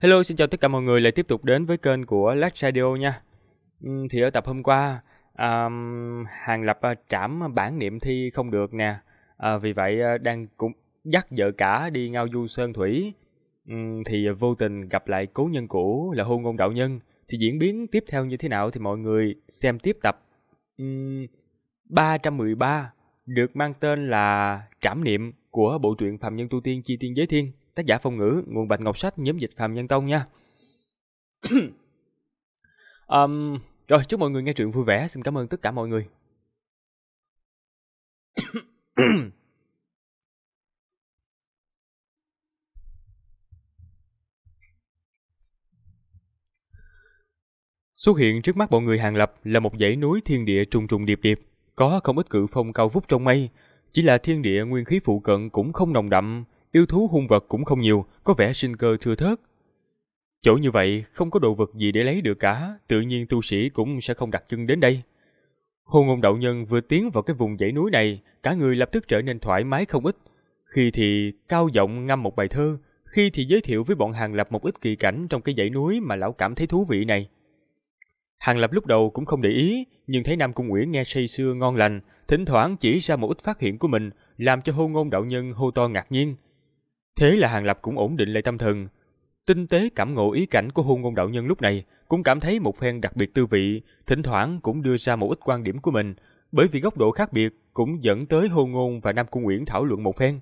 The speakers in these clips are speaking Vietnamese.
Hello, xin chào tất cả mọi người lại tiếp tục đến với kênh của Last Radio nha. Thì ở tập hôm qua, Hàng Lập trảm bản niệm thi không được nè. Vì vậy đang cũng dắt vợ cả đi ngao du sơn thủy. Thì vô tình gặp lại cố nhân cũ là Hôn Ngôn Đạo Nhân. Thì diễn biến tiếp theo như thế nào thì mọi người xem tiếp tập 313 được mang tên là Trảm Niệm của bộ truyện Phàm Nhân Tu Tiên Chi Tiên Giới Thiên. Tác giả Phong Ngữ, nguồn Bạch Ngọc Sách, nhóm dịch Phàm Nhân Tông nha. Rồi, chúc mọi người nghe truyện vui vẻ. Xin cảm ơn tất cả mọi người. Xuất hiện trước mắt mọi người Hàng Lập là một dãy núi thiên địa trùng trùng điệp điệp, có không ít cự phong cao vút trong mây. Chỉ là thiên địa nguyên khí phụ cận cũng không nồng đậm, yêu thú hung vật cũng không nhiều, có vẻ sinh cơ thưa thớt. Chỗ như vậy không có đồ vật gì để lấy được cả, tự nhiên tu sĩ cũng sẽ không đặt chân đến đây. Hôn Ngôn Đạo Nhân vừa tiến vào cái vùng dãy núi này, cả người lập tức trở nên thoải mái không ít. Khi thì cao giọng ngâm một bài thơ, khi thì giới thiệu với bọn Hàng Lập một ít kỳ cảnh trong cái dãy núi mà lão cảm thấy thú vị này. Hàng Lập lúc đầu cũng không để ý, nhưng thấy Nam Cung Uyển nghe say sưa ngon lành, thỉnh thoảng chỉ ra một ít phát hiện của mình, làm cho Hôn Ngôn Đạo Nhân hô to ngạc nhiên. Thế là Hàng Lập cũng ổn định lại tâm thần, tinh tế cảm ngộ ý cảnh của Hôn Ngôn Đạo Nhân lúc này, cũng cảm thấy một phen đặc biệt tư vị, thỉnh thoảng cũng đưa ra một ít quan điểm của mình, bởi vì góc độ khác biệt cũng dẫn tới Hôn Ngôn và Nam Cung Uyển thảo luận một phen.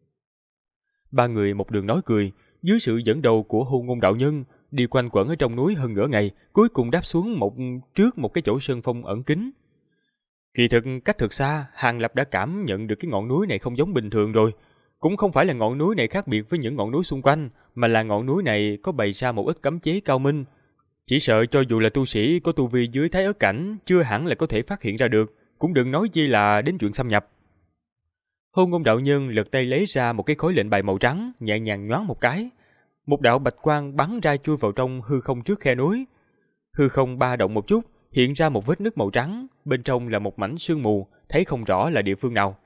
Ba người một đường nói cười, dưới sự dẫn đầu của Hôn Ngôn Đạo Nhân, đi quanh quẩn ở trong núi hơn nửa ngày, cuối cùng đáp xuống trước một cái chỗ sơn phong ẩn kín. Kỳ thực cách thực xa, Hàng Lập đã cảm nhận được cái ngọn núi này không giống bình thường rồi. Cũng không phải là ngọn núi này khác biệt với những ngọn núi xung quanh, mà là ngọn núi này có bày ra một ít cấm chế cao minh. Chỉ sợ cho dù là tu sĩ có tu vi dưới Thái Ức cảnh, chưa hẳn là có thể phát hiện ra được, cũng đừng nói gì là đến chuyện xâm nhập. Hôn Ngôn Đạo Nhân lật tay lấy ra một cái khối lệnh bài màu trắng, nhẹ nhàng nhoáng một cái. Một đạo bạch quang bắn ra chui vào trong hư không trước khe núi. Hư không ba động một chút, hiện ra một vết nứt màu trắng, bên trong là một mảnh sương mù, thấy không rõ là địa phương nào.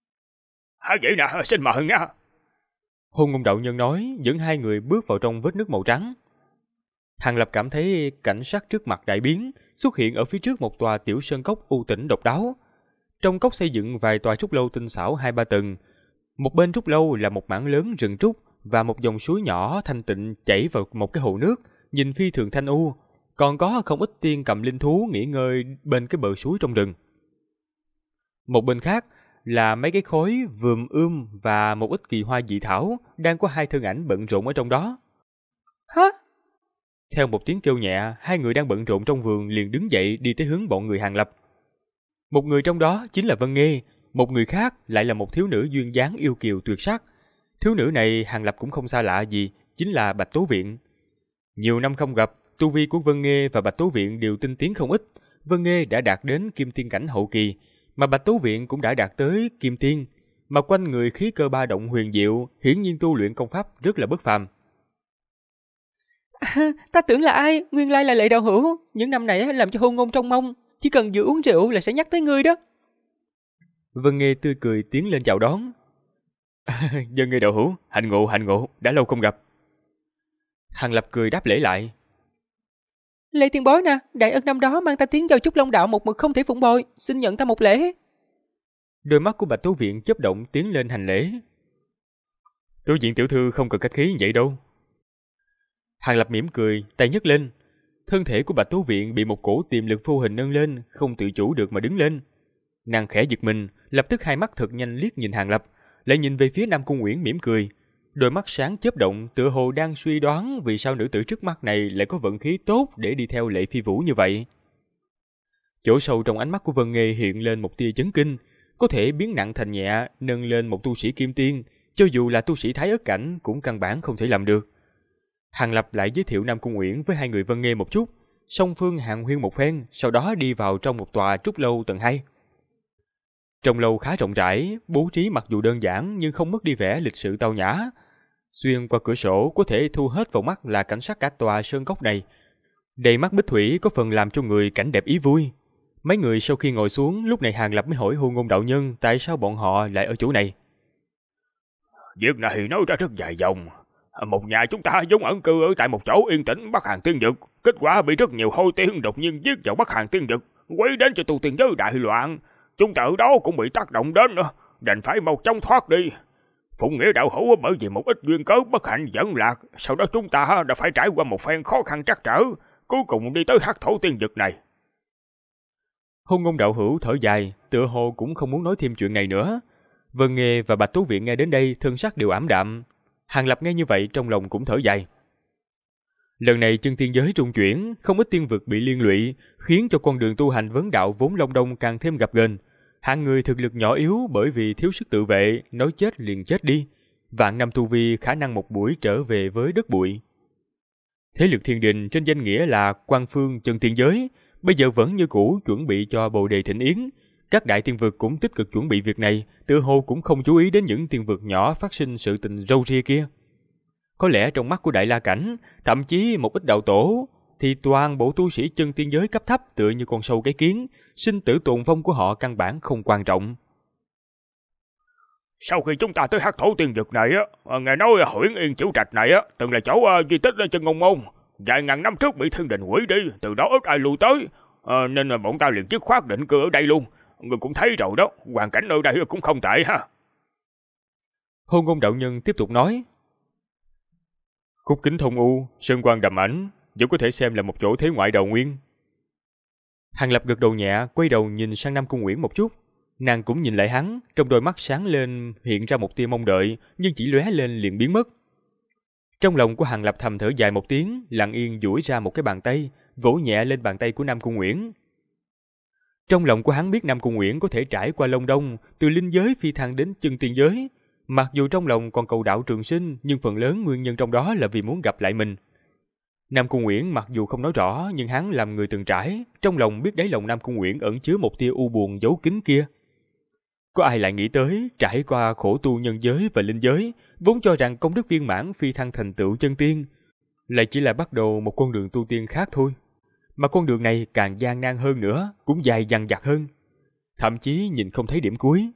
Vậy nè, xin mời nha. Hôn Ngôn Đạo Nhân nói, dẫn hai người bước vào trong vết nứt màu trắng. Hàng Lập cảm thấy cảnh sắc trước mặt đại biến, xuất hiện ở phía trước một tòa tiểu sơn cốc u tĩnh độc đáo. Trong cốc xây dựng vài tòa trúc lâu tinh xảo 2-3 tầng. Một bên trúc lâu là một mảng lớn rừng trúc và một dòng suối nhỏ thanh tịnh chảy vào một cái hồ nước, nhìn phi thường thanh u. Còn có không ít tiên cầm linh thú nghỉ ngơi bên cái bờ suối trong rừng. Một bên khác là mấy cái khối vườm và một ít kỳ hoa dị thảo, đang có hai thân ảnh bận rộn ở trong đó. Hả? Theo một tiếng kêu nhẹ, hai người đang bận rộn trong vườn liền đứng dậy đi tới hướng bọn người Hàng Lập. Một người trong đó chính là Vân Nghê, một người khác lại là một thiếu nữ duyên dáng yêu kiều tuyệt sắc. Thiếu nữ này Hàng Lập cũng không xa lạ gì, chính là Bạch Tố Viện. Nhiều năm không gặp, tu vi của Vân Nghê và Bạch Tố Viện đều tinh tiến không ít. Vân Nghê đã đạt đến Kim Tiên cảnh hậu kỳ, mà Bạch Tố Viện cũng đã đạt tới Kim Tiên, mà quanh người khí cơ ba động huyền diệu, hiển nhiên tu luyện công pháp rất là bất phàm. Ta tưởng là ai, nguyên lai là Lệ Đạo Hữu, những năm này làm cho Hôn Ngôn trông mong, chỉ cần vừa uống rượu là sẽ nhắc tới ngươi đó. Vân Nghê tươi cười tiến lên chào đón. Vân Nghê đạo hữu, hạnh ngộ, đã lâu không gặp. Hàng Lập cười đáp lễ lại. Lệ tiền bối nè, đại ân năm đó mang ta tiến vào Trúc Long đạo một mực không thể phụng bồi, xin nhận ta một lễ. Đôi mắt của Bạch Tố Viện chớp động tiến lên hành lễ. Tố Viện tiểu thư không cần khách khí như vậy đâu. Hàng Lập mỉm cười, tay nhấc lên. Thân thể của Bạch Tố Viện bị một cổ tiềm lực vô hình nâng lên, không tự chủ được mà đứng lên. Nàng khẽ giật mình, lập tức hai mắt thật nhanh liếc nhìn Hàng Lập, lại nhìn về phía Nam Cung Uyển mỉm cười. Đôi mắt sáng chớp động, tựa hồ đang suy đoán vì sao nữ tử trước mắt này lại có vận khí tốt để đi theo Lệ Phi Vũ như vậy. Chỗ sâu trong ánh mắt của Vân Nghê hiện lên một tia chấn kinh, có thể biến nặng thành nhẹ, nâng lên một tu sĩ kim tiên, cho dù là tu sĩ Thái Ức cảnh cũng căn bản không thể làm được. Hàng Lập lại giới thiệu Nam Cung Uyển với hai người Vân Nghê một chút, song phương hàn huyên một phen, sau đó đi vào trong một tòa trúc lâu tầng 2. Trong lâu khá rộng rãi, bố trí mặc dù đơn giản nhưng không mất đi vẻ lịch sự tao nhã. Xuyên qua cửa sổ có thể thu hết vào mắt là cảnh sắc cả tòa sơn cốc này. Đầy mắt bích thủy có phần làm cho người cảnh đẹp ý vui. Mấy người sau khi ngồi xuống, lúc này Hàng Lập mới hỏi Hôn Ngôn Đạo Nhân tại sao bọn họ lại ở chỗ này. Việc này nói ra rất dài dòng. Một nhà chúng ta vốn ẩn cư ở tại một chỗ yên tĩnh Bắc Hàn Tiên Vực, kết quả bị rất nhiều hôi tiên đột nhiên giết vào Bắc Hàn Tiên Vực, quấy đến cho tu tiên giới đại loạn. Chúng ta ở đó cũng bị tác động đến nữa, đành phải mau chóng thoát đi. Phụng Nghĩa đạo hữu bởi vì một ít duyên cớ bất hạnh dẫn lạc, sau đó chúng ta đã phải trải qua một phen khó khăn trắc trở, cuối cùng đi tới Hắc Thổ Tiên Vực này. Hôn Ngôn đạo hữu thở dài, tựa hồ cũng không muốn nói thêm chuyện này nữa. Vân Nghê và Bạch Tú Viện nghe đến đây thân sắc đều ảm đạm. Hàng Lập nghe như vậy trong lòng cũng thở dài. Lần này chân tiên giới trung chuyển, không ít tiên vực bị liên lụy, khiến cho con đường tu hành vấn đạo vốn long đong càng thêm gập ghềnh. Hạng người thực lực nhỏ yếu bởi vì thiếu sức tự vệ, nói chết liền chết đi. Vạn năm tu vi khả năng một buổi trở về với đất bụi. Thế lực thiên đình trên danh nghĩa là Quan Phương chân tiên giới, bây giờ vẫn như cũ chuẩn bị cho Bồ Đề Thịnh Yến. Các đại tiên vực cũng tích cực chuẩn bị việc này, tựa hồ cũng không chú ý đến những tiên vực nhỏ phát sinh sự tình râu ria kia. Có lẽ trong mắt của Đại La Cảnh, thậm chí một ít đạo tổ, thì toàn bộ tu sĩ chân tiên giới cấp thấp tựa như con sâu cái kiến, sinh tử tồn vong của họ căn bản không quan trọng. Sau khi chúng ta tới Hắc Thổ Tiên Vực này, nghe nói Huyễn Yên Chiểu Trạch này từng là chỗ di tích trên Ngôn Môn, vài ngàn năm trước bị thiên đình hủy đi, từ đó ít ai lưu tới, nên bọn ta liền dứt khoát định cư ở đây luôn. Người cũng thấy rồi đó, hoàn cảnh ở đây cũng không tệ ha. Hôn Ngôn đạo nhân tiếp tục nói. Khúc kính thông u, sơn quang đầm ảnh, vẫn có thể xem là một chỗ thế ngoại đầu nguyên. Hàng Lập gật đầu nhẹ, quay đầu nhìn sang Nam Cung Uyển một chút. Nàng cũng nhìn lại hắn, trong đôi mắt sáng lên hiện ra một tia mong đợi, nhưng chỉ lóe lên liền biến mất. Trong lòng của Hàng Lập thầm thở dài một tiếng, lặng yên duỗi ra một cái bàn tay, vỗ nhẹ lên bàn tay của Nam Cung Uyển. Trong lòng của hắn biết Nam Cung Uyển có thể trải qua Long Đông, từ linh giới phi thăng đến chân tiên giới. Mặc dù trong lòng còn cầu đạo trường sinh, nhưng phần lớn nguyên nhân trong đó là vì muốn gặp lại mình. Nam Cung Uyển mặc dù không nói rõ, nhưng hắn làm người từng trải, trong lòng biết đáy lòng Nam Cung Uyển ẩn chứa một tia u buồn giấu kín kia. Có ai lại nghĩ tới, trải qua khổ tu nhân giới và linh giới, vốn cho rằng công đức viên mãn phi thăng thành tựu chân tiên, lại chỉ là bắt đầu một con đường tu tiên khác thôi. Mà con đường này càng gian nan hơn nữa, cũng dài dằng dặc hơn. Thậm chí nhìn không thấy điểm cuối.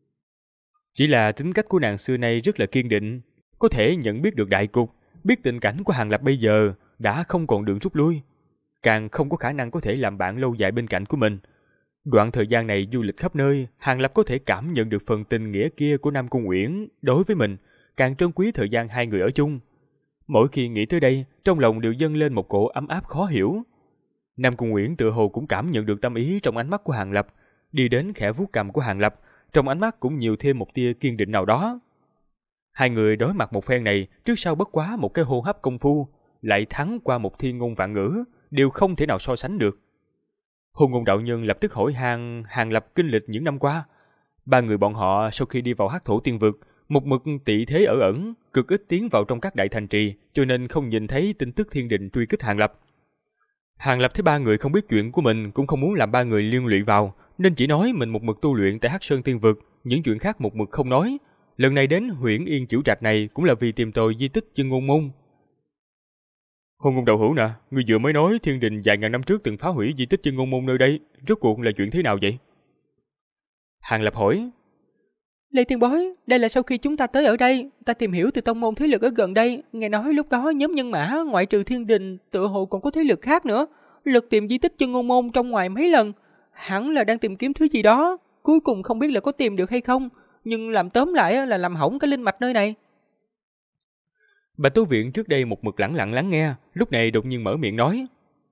Chỉ là tính cách của nàng xưa nay rất là kiên định, có thể nhận biết được đại cục, biết tình cảnh của Hàng Lập bây giờ đã không còn đường rút lui, càng không có khả năng có thể làm bạn lâu dài bên cạnh của mình. Đoạn thời gian này du lịch khắp nơi, Hàng Lập có thể cảm nhận được phần tình nghĩa kia của Nam Cung Uyển đối với mình, càng trân quý thời gian hai người ở chung. Mỗi khi nghĩ tới đây, trong lòng đều dâng lên một cỗ ấm áp khó hiểu. Nam Cung Uyển tựa hồ cũng cảm nhận được tâm ý trong ánh mắt của Hàng Lập, đi đến khẽ vuốt cằm của Hàng Lập, trong ánh mắt cũng nhiều thêm một tia kiên định nào đó. Hai người đối mặt một phen này, trước sau bất quá một cái hô hấp công phu, lại thắng qua một thiên ngôn vạn ngữ, đều không thể nào so sánh được. Hôn Ngôn đạo nhân lập tức hỏi Hàng Lập kinh lịch những năm qua. Ba người bọn họ sau khi đi vào Hắc Thổ Tiên Vực, một mực tị thế ở ẩn, cực ít tiến vào trong các đại thành trì, cho nên không nhìn thấy tin tức thiên đình truy kích Hàng Lập. Hàng Lập thấy ba người không biết chuyện của mình, cũng không muốn làm ba người liên lụy vào, nên chỉ nói mình một mực tu luyện tại Hắc Sơn Tiên Vực, những chuyện khác một mực không nói. Lần này đến Huyễn Yên Chiểu Trạch này cũng là vì tìm tòi di tích Chân Ngôn Môn. Hôn Ngôn đạo hữu nè, ngươi vừa mới nói thiên đình vài ngàn năm trước từng phá hủy di tích Chân Ngôn Môn nơi đây, rốt cuộc là chuyện thế nào vậy? Hàng Lập hỏi. Lê Tiên Bối, đây là sau khi chúng ta tới ở đây, ta tìm hiểu từ tông môn thế lực ở gần đây, nghe nói lúc đó nhóm nhân mã ngoại trừ thiên đình, tựa hồ còn có thế lực khác nữa, lượt tìm di tích Chân Ngôn Môn trong ngoài mấy lần, hẳn là đang tìm kiếm thứ gì đó, cuối cùng không biết là có tìm được hay không, nhưng làm tóm lại là làm hỏng cái linh mạch nơi này. Bạch Tố Viện trước đây một mực lẳng lặng lắng nghe, lúc này đột nhiên mở miệng nói.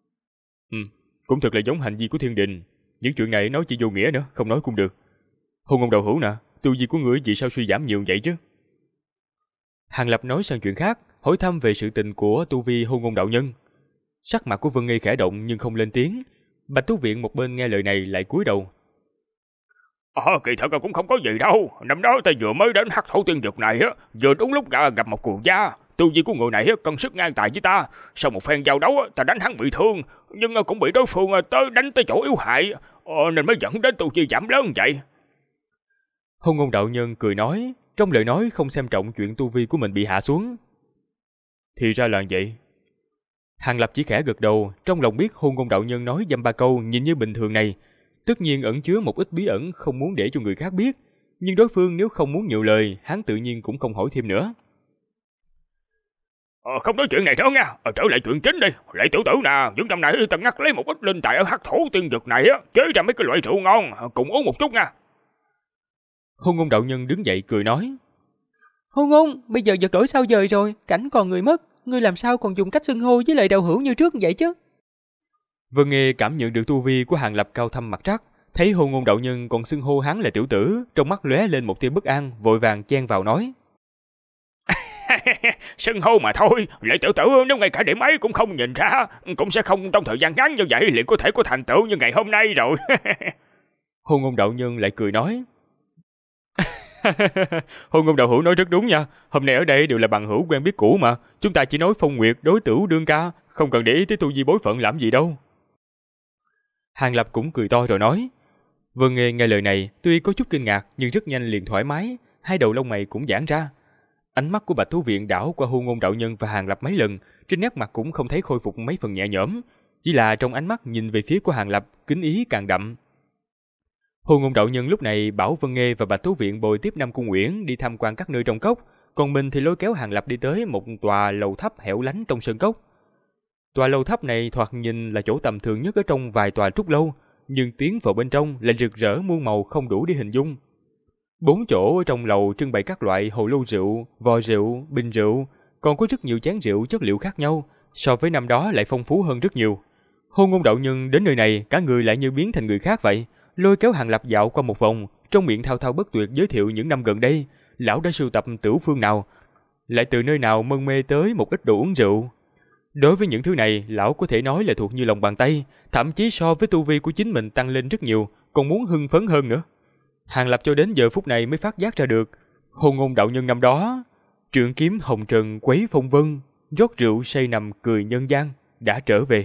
Cũng thật là giống hành vi của thiên đình, những chuyện này nói chỉ vô nghĩa nữa, không nói cũng được. Hôn Ngôn đạo hữu nè, tu vi của ngươi vì sao suy giảm nhiều vậy chứ? Hàng Lập nói sang chuyện khác, hỏi thăm về sự tình của tu vi Hôn Ngôn đạo nhân. Sắc mặt của Vân Nghi khẽ động nhưng không lên tiếng. Bạch Tú Viện một bên nghe lời này lại cúi đầu. Kỳ thật cũng không có gì đâu. Năm đó ta vừa mới đến Hắc Thổ Tiên Vực này vừa đúng lúc gặp một cường gia. Tu vi của người này cân sức ngang tài với ta. Sau một phen giao đấu ta đánh hắn bị thương, nhưng cũng bị đối phương đánh tới chỗ yếu hại, nên mới dẫn đến tu vi giảm lớn vậy. Hôn Ngôn đạo nhân cười nói, trong lời nói không xem trọng chuyện tu vi của mình bị hạ xuống. Thì ra là vậy. Hàng Lập chỉ khẽ gật đầu, trong lòng biết Hôn Ngôn đạo nhân nói dăm ba câu nhìn như bình thường này, tất nhiên ẩn chứa một ít bí ẩn không muốn để cho người khác biết, nhưng đối phương nếu không muốn nhiều lời, hắn tự nhiên cũng không hỏi thêm nữa. Không nói chuyện này nữa nha, trở lại chuyện chính đi. Lệ tiểu tử nè, những năm nay ta ngắt lấy một ít linh tài ở hắc thổ tiên dược này á, chế ra mấy cái loại rượu ngon, cùng uống một chút nha. Hôn Ngôn đạo nhân đứng dậy cười nói. Hôn Ngôn, bây giờ vật đổi sao dời rồi, cảnh còn người mất, ngươi làm sao còn dùng cách xưng hô với Lệ đạo hữu như trước vậy chứ? Vân Nghê cảm nhận được tu vi của Hàng Lập cao thâm mặt trắc, thấy Hôn Ngôn đạo nhân còn xưng hô hắn là tiểu tử, trong mắt lóe lên một tia bất an, vội vàng chen vào nói. Xưng hô mà thôi, Lệ tiểu tử nếu ngay cả điểm ấy cũng không nhìn ra, cũng sẽ không trong thời gian ngắn như vậy liền có thể có thành tựu như ngày hôm nay rồi. Hôn Ngôn đạo nhân lại cười nói. Hôn Ngôn đạo hữu nói rất đúng nha, hôm nay ở đây đều là bằng hữu quen biết cũ mà, chúng ta chỉ nói phong nguyệt đối tửu đương ca, không cần để ý tới tu vi bối phận làm gì đâu. Hàng Lập cũng cười to rồi nói. Vân Nghê nghe lời này tuy có chút kinh ngạc nhưng rất nhanh liền thoải mái, hai đầu lông mày cũng giãn ra. Ánh mắt của Bạch Thú Viện đảo qua Hôn Ngôn đạo nhân và Hàng Lập mấy lần, trên nét mặt cũng không thấy khôi phục mấy phần nhẹ nhõm, chỉ là trong ánh mắt nhìn về phía của Hàng Lập, kính ý càng đậm. Hôn Ngôn đạo nhân lúc này bảo Vân Nghê và Bạch Thú Viện bồi tiếp Nam Cung Uyển đi tham quan các nơi trong cốc, còn mình thì lôi kéo Hàng Lập đi tới một tòa lầu tháp hẻo lánh trong sơn cốc. Tòa lầu tháp này thoạt nhìn là chỗ tầm thường nhất ở trong vài tòa trúc lâu, nhưng tiến vào bên trong lại rực rỡ muôn màu không đủ để hình dung. 4 chỗ ở trong lầu trưng bày các loại hồ lô rượu, vò rượu, bình rượu, còn có rất nhiều chén rượu chất liệu khác nhau, so với năm đó lại phong phú hơn rất nhiều. Hôn Ngôn đạo nhân đến nơi này cả người lại như biến thành người khác vậy, lôi kéo Hàng Lập dạo qua một vòng, trong miệng thao thao bất tuyệt giới thiệu những năm gần đây lão đã sưu tập tửu phương nào, lại từ nơi nào mân mê tới một ít đồ uống rượu. Đối với những thứ này, lão có thể nói là thuộc như lòng bàn tay, thậm chí so với tu vi của chính mình tăng lên rất nhiều, còn muốn hưng phấn hơn nữa. Hàng Lập cho đến giờ phút này mới phát giác ra được, Hôn Ngôn đạo nhân năm đó, trượng kiếm hồng trần quấy phong vân, rót rượu say nằm cười nhân gian, đã trở về.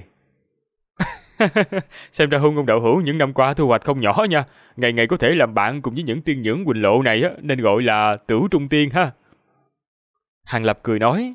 Xem ra Hôn Ngôn đạo hữu những năm qua thu hoạch không nhỏ nha, ngày ngày có thể làm bạn cùng với những tiên nhưỡng Quỳnh Lộ này á, nên gọi là Tửu Trung Tiên ha. Hàng Lập cười nói.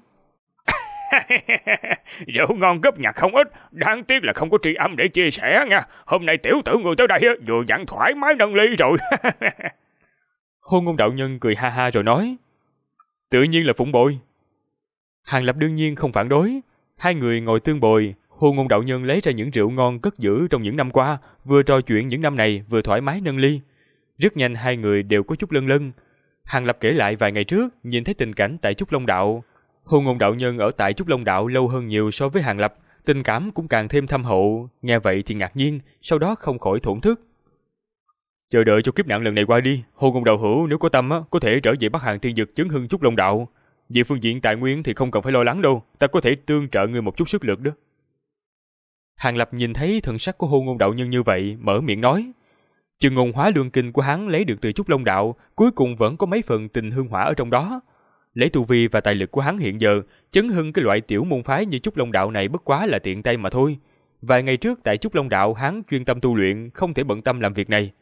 Rượu ngon gấp nhặt không ít, đáng tiếc là không có tri âm để chia sẻ nha. Hôm nay tiểu tử người tới đây vừa dặn thoải mái nâng ly rồi. Hôn Ngôn đạo nhân cười ha ha rồi nói. Tự nhiên là phụng bồi. Hàng Lập đương nhiên không phản đối. Hai người ngồi tương bồi, Hôn Ngôn đạo nhân lấy ra những rượu ngon cất giữ trong những năm qua, vừa trò chuyện những năm này vừa thoải mái nâng ly. Rất nhanh hai người đều có chút lân lân. Hàng Lập kể lại vài ngày trước nhìn thấy tình cảnh tại Trúc Long Đạo. Hôn Ngôn đạo nhân ở tại Trúc Long Đạo lâu hơn nhiều so với Hàng Lập, tình cảm cũng càng thêm thâm hậu, nghe vậy thì ngạc nhiên, sau đó không khỏi thổn thức. Chờ đợi cho kiếp nạn lần này qua đi, Hôn Ngôn đạo hữu nếu có tâm á, có thể trở về Bắc Hàng Tiên Dực chấn hưng Trúc Long Đạo. Về phương diện tài nguyên thì không cần phải lo lắng đâu, ta có thể tương trợ ngươi một chút sức lực đó. Hàng Lập nhìn thấy thần sắc của Hôn Ngôn đạo nhân như vậy, mở miệng nói. Chừng ngôn hóa luân kinh của hắn lấy được từ Trúc Long Đạo, cuối cùng vẫn có mấy phần tình hương hỏa ở trong đó. Lấy tu vi và tài lực của hắn hiện giờ, chấn hưng cái loại tiểu môn phái như Trúc Long Đạo này bất quá là tiện tay mà thôi. Vài ngày trước tại Trúc Long Đạo hắn chuyên tâm tu luyện, không thể bận tâm làm việc này.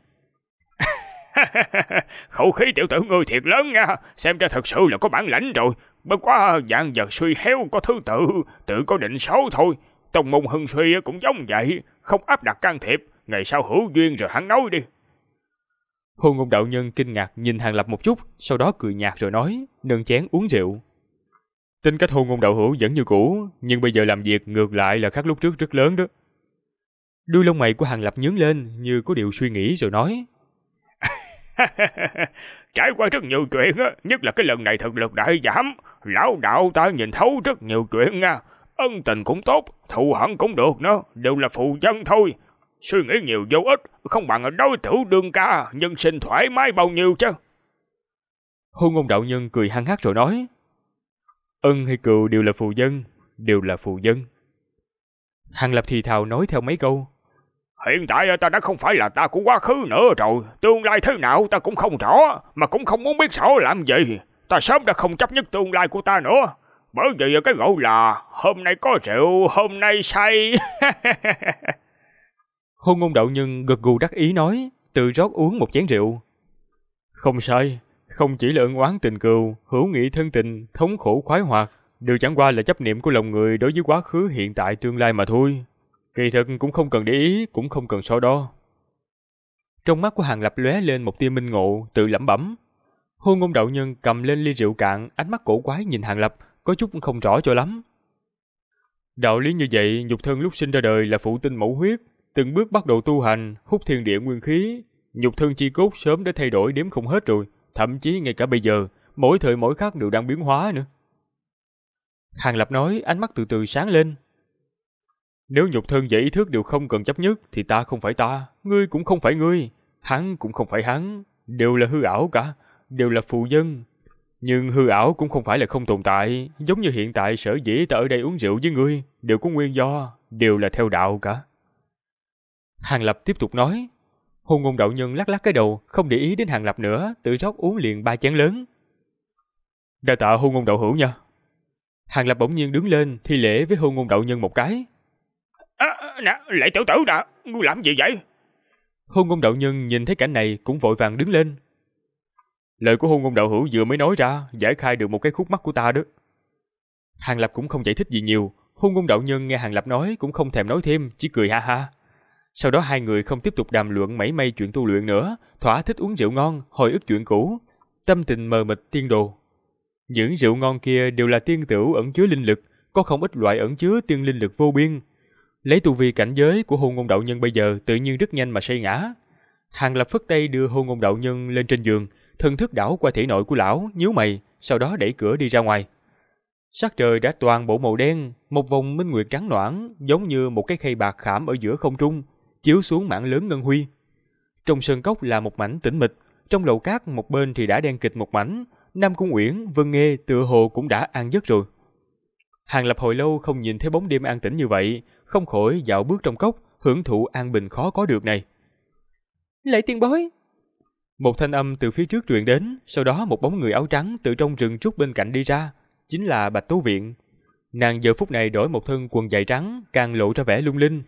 Khẩu khí tiểu tử ngươi thiệt lớn nha, xem ra thật sự là có bản lãnh rồi. Bất quá dạng vật suy héo có thứ tự có định số thôi. Tông môn hưng suy cũng giống vậy, không áp đặt can thiệp, ngày sau hữu duyên rồi hắn nói đi. Hôn Ngôn đạo nhân kinh ngạc nhìn Hàng Lập một chút, sau đó cười nhạt rồi nói, nâng chén uống rượu. Tính cách Hôn Ngôn đạo hữu vẫn như cũ, nhưng bây giờ làm việc ngược lại là khác lúc trước rất lớn đó. Đuôi lông mày của Hàng Lập nhướng lên như có điều suy nghĩ rồi nói. Trải qua rất nhiều chuyện á, nhất là cái lần này thực lực đại giảm, lão đạo ta nhìn thấu rất nhiều chuyện nha. Ân tình cũng tốt, thù hận cũng được nữa, đều là phù dân thôi. Suy nghĩ nhiều vô ích, không bằng đối tử đương ca, nhân sinh thoải mái bao nhiêu chứ. Hôn Ngôn đạo nhân cười hăng hắc rồi nói. Ân hay cừu đều là phù dân, đều là phù dân. Hàng Lập thì thào nói theo mấy câu. Hiện tại ta đã không phải là ta của quá khứ nữa rồi, tương lai thế nào ta cũng không rõ, mà cũng không muốn biết rõ làm gì. Ta sớm đã không chấp nhất tương lai của ta nữa, bởi vì cái gọi là hôm nay có rượu, hôm nay say. Hôn Ngôn đạo nhân gật gù đắc ý nói, tự rót uống một chén rượu. Không sai, không chỉ là ân oán tình cừu, hữu nghị thân tình, thống khổ khoái hoạt, đều chẳng qua là chấp niệm của lòng người đối với quá khứ, hiện tại, tương lai mà thôi. Kỳ thực cũng không cần để ý, cũng không cần so đo. Trong mắt của Hàng Lập lóe lên một tia minh ngộ, tự lẩm bẩm. Hôn Ngôn đạo nhân cầm lên ly rượu cạn, ánh mắt cổ quái nhìn Hàng Lập, có chút không rõ cho lắm. Đạo lý như vậy, nhục thân lúc sinh ra đời là phụ tinh mẫu huyết, từng bước bắt đầu tu hành, hút thiên địa nguyên khí, nhục thân chi cốt sớm đã thay đổi đếm không hết rồi, thậm chí ngay cả bây giờ, mỗi thời mỗi khắc đều đang biến hóa nữa. Hàng Lập nói, ánh mắt từ từ sáng lên. Nếu nhục thân và ý thức đều không cần chấp nhất thì ta không phải ta, ngươi cũng không phải ngươi, hắn cũng không phải hắn, đều là hư ảo cả, đều là phù dân. Nhưng hư ảo cũng không phải là không tồn tại, giống như hiện tại sở dĩ ta ở đây uống rượu với ngươi, đều có nguyên do, đều là theo đạo cả. Hàng Lập tiếp tục nói. Hôn Ngôn đạo nhân lắc lắc cái đầu, không để ý đến Hàng Lập nữa, tự rót uống liền 3 chén lớn. Đa tạ Hôn Ngôn đạo hữu nha. Hàng Lập bỗng nhiên đứng lên, thi lễ với Hôn Ngôn đạo nhân một cái. Nè, Lệ tiểu tử nè, ngươi làm gì vậy? Hôn Ngôn đạo nhân nhìn thấy cảnh này cũng vội vàng đứng lên. Lời của Hôn Ngôn đạo hữu vừa mới nói ra, giải khai được một cái khúc mắc của ta đó. Hàng Lập cũng không giải thích gì nhiều, Hôn Ngôn đạo nhân nghe Hàng Lập nói cũng không thèm nói thêm, chỉ cười ha ha. Sau đó hai người không tiếp tục đàm luận mảy may chuyện tu luyện nữa, thỏa thích uống rượu ngon, hồi ức chuyện cũ, tâm tình mờ mịt tiên đồ. Những rượu ngon kia đều là tiên tửu ẩn chứa linh lực, có không ít loại ẩn chứa tiên linh lực vô biên. Lấy tu vi cảnh giới của Hôn Ngôn đạo nhân bây giờ tự nhiên rất nhanh mà say ngã. Hàng Lập phất tay đưa Hôn Ngôn đạo nhân lên trên giường, thần thức đảo qua thể nội của lão, nhíu mày, sau đó đẩy cửa đi ra ngoài. Sắc trời đã toàn bộ màu đen, một vòng minh nguyệt trắng nõn, giống như một cái khay bạc khảm ở giữa không trung, chiếu xuống mảng lớn ngân huy. Trong sơn cốc là một mảnh tĩnh mịch, trong lầu cát một bên thì đã đen kịt một mảnh, Nam Cung Uyển, Vân Nghê tựa hồ cũng đã an giấc rồi. Hàng Lập hồi lâu không nhìn thấy bóng đêm an tĩnh như vậy, không khỏi dạo bước trong cốc, hưởng thụ an bình khó có được này. Lệ tiền bối. Một thanh âm từ phía trước truyền đến, sau đó một bóng người áo trắng từ trong rừng trúc bên cạnh đi ra, chính là Bạch Tố Viện. Nàng giờ phút này đổi một thân quần dài trắng, càng lộ ra vẻ lung linh.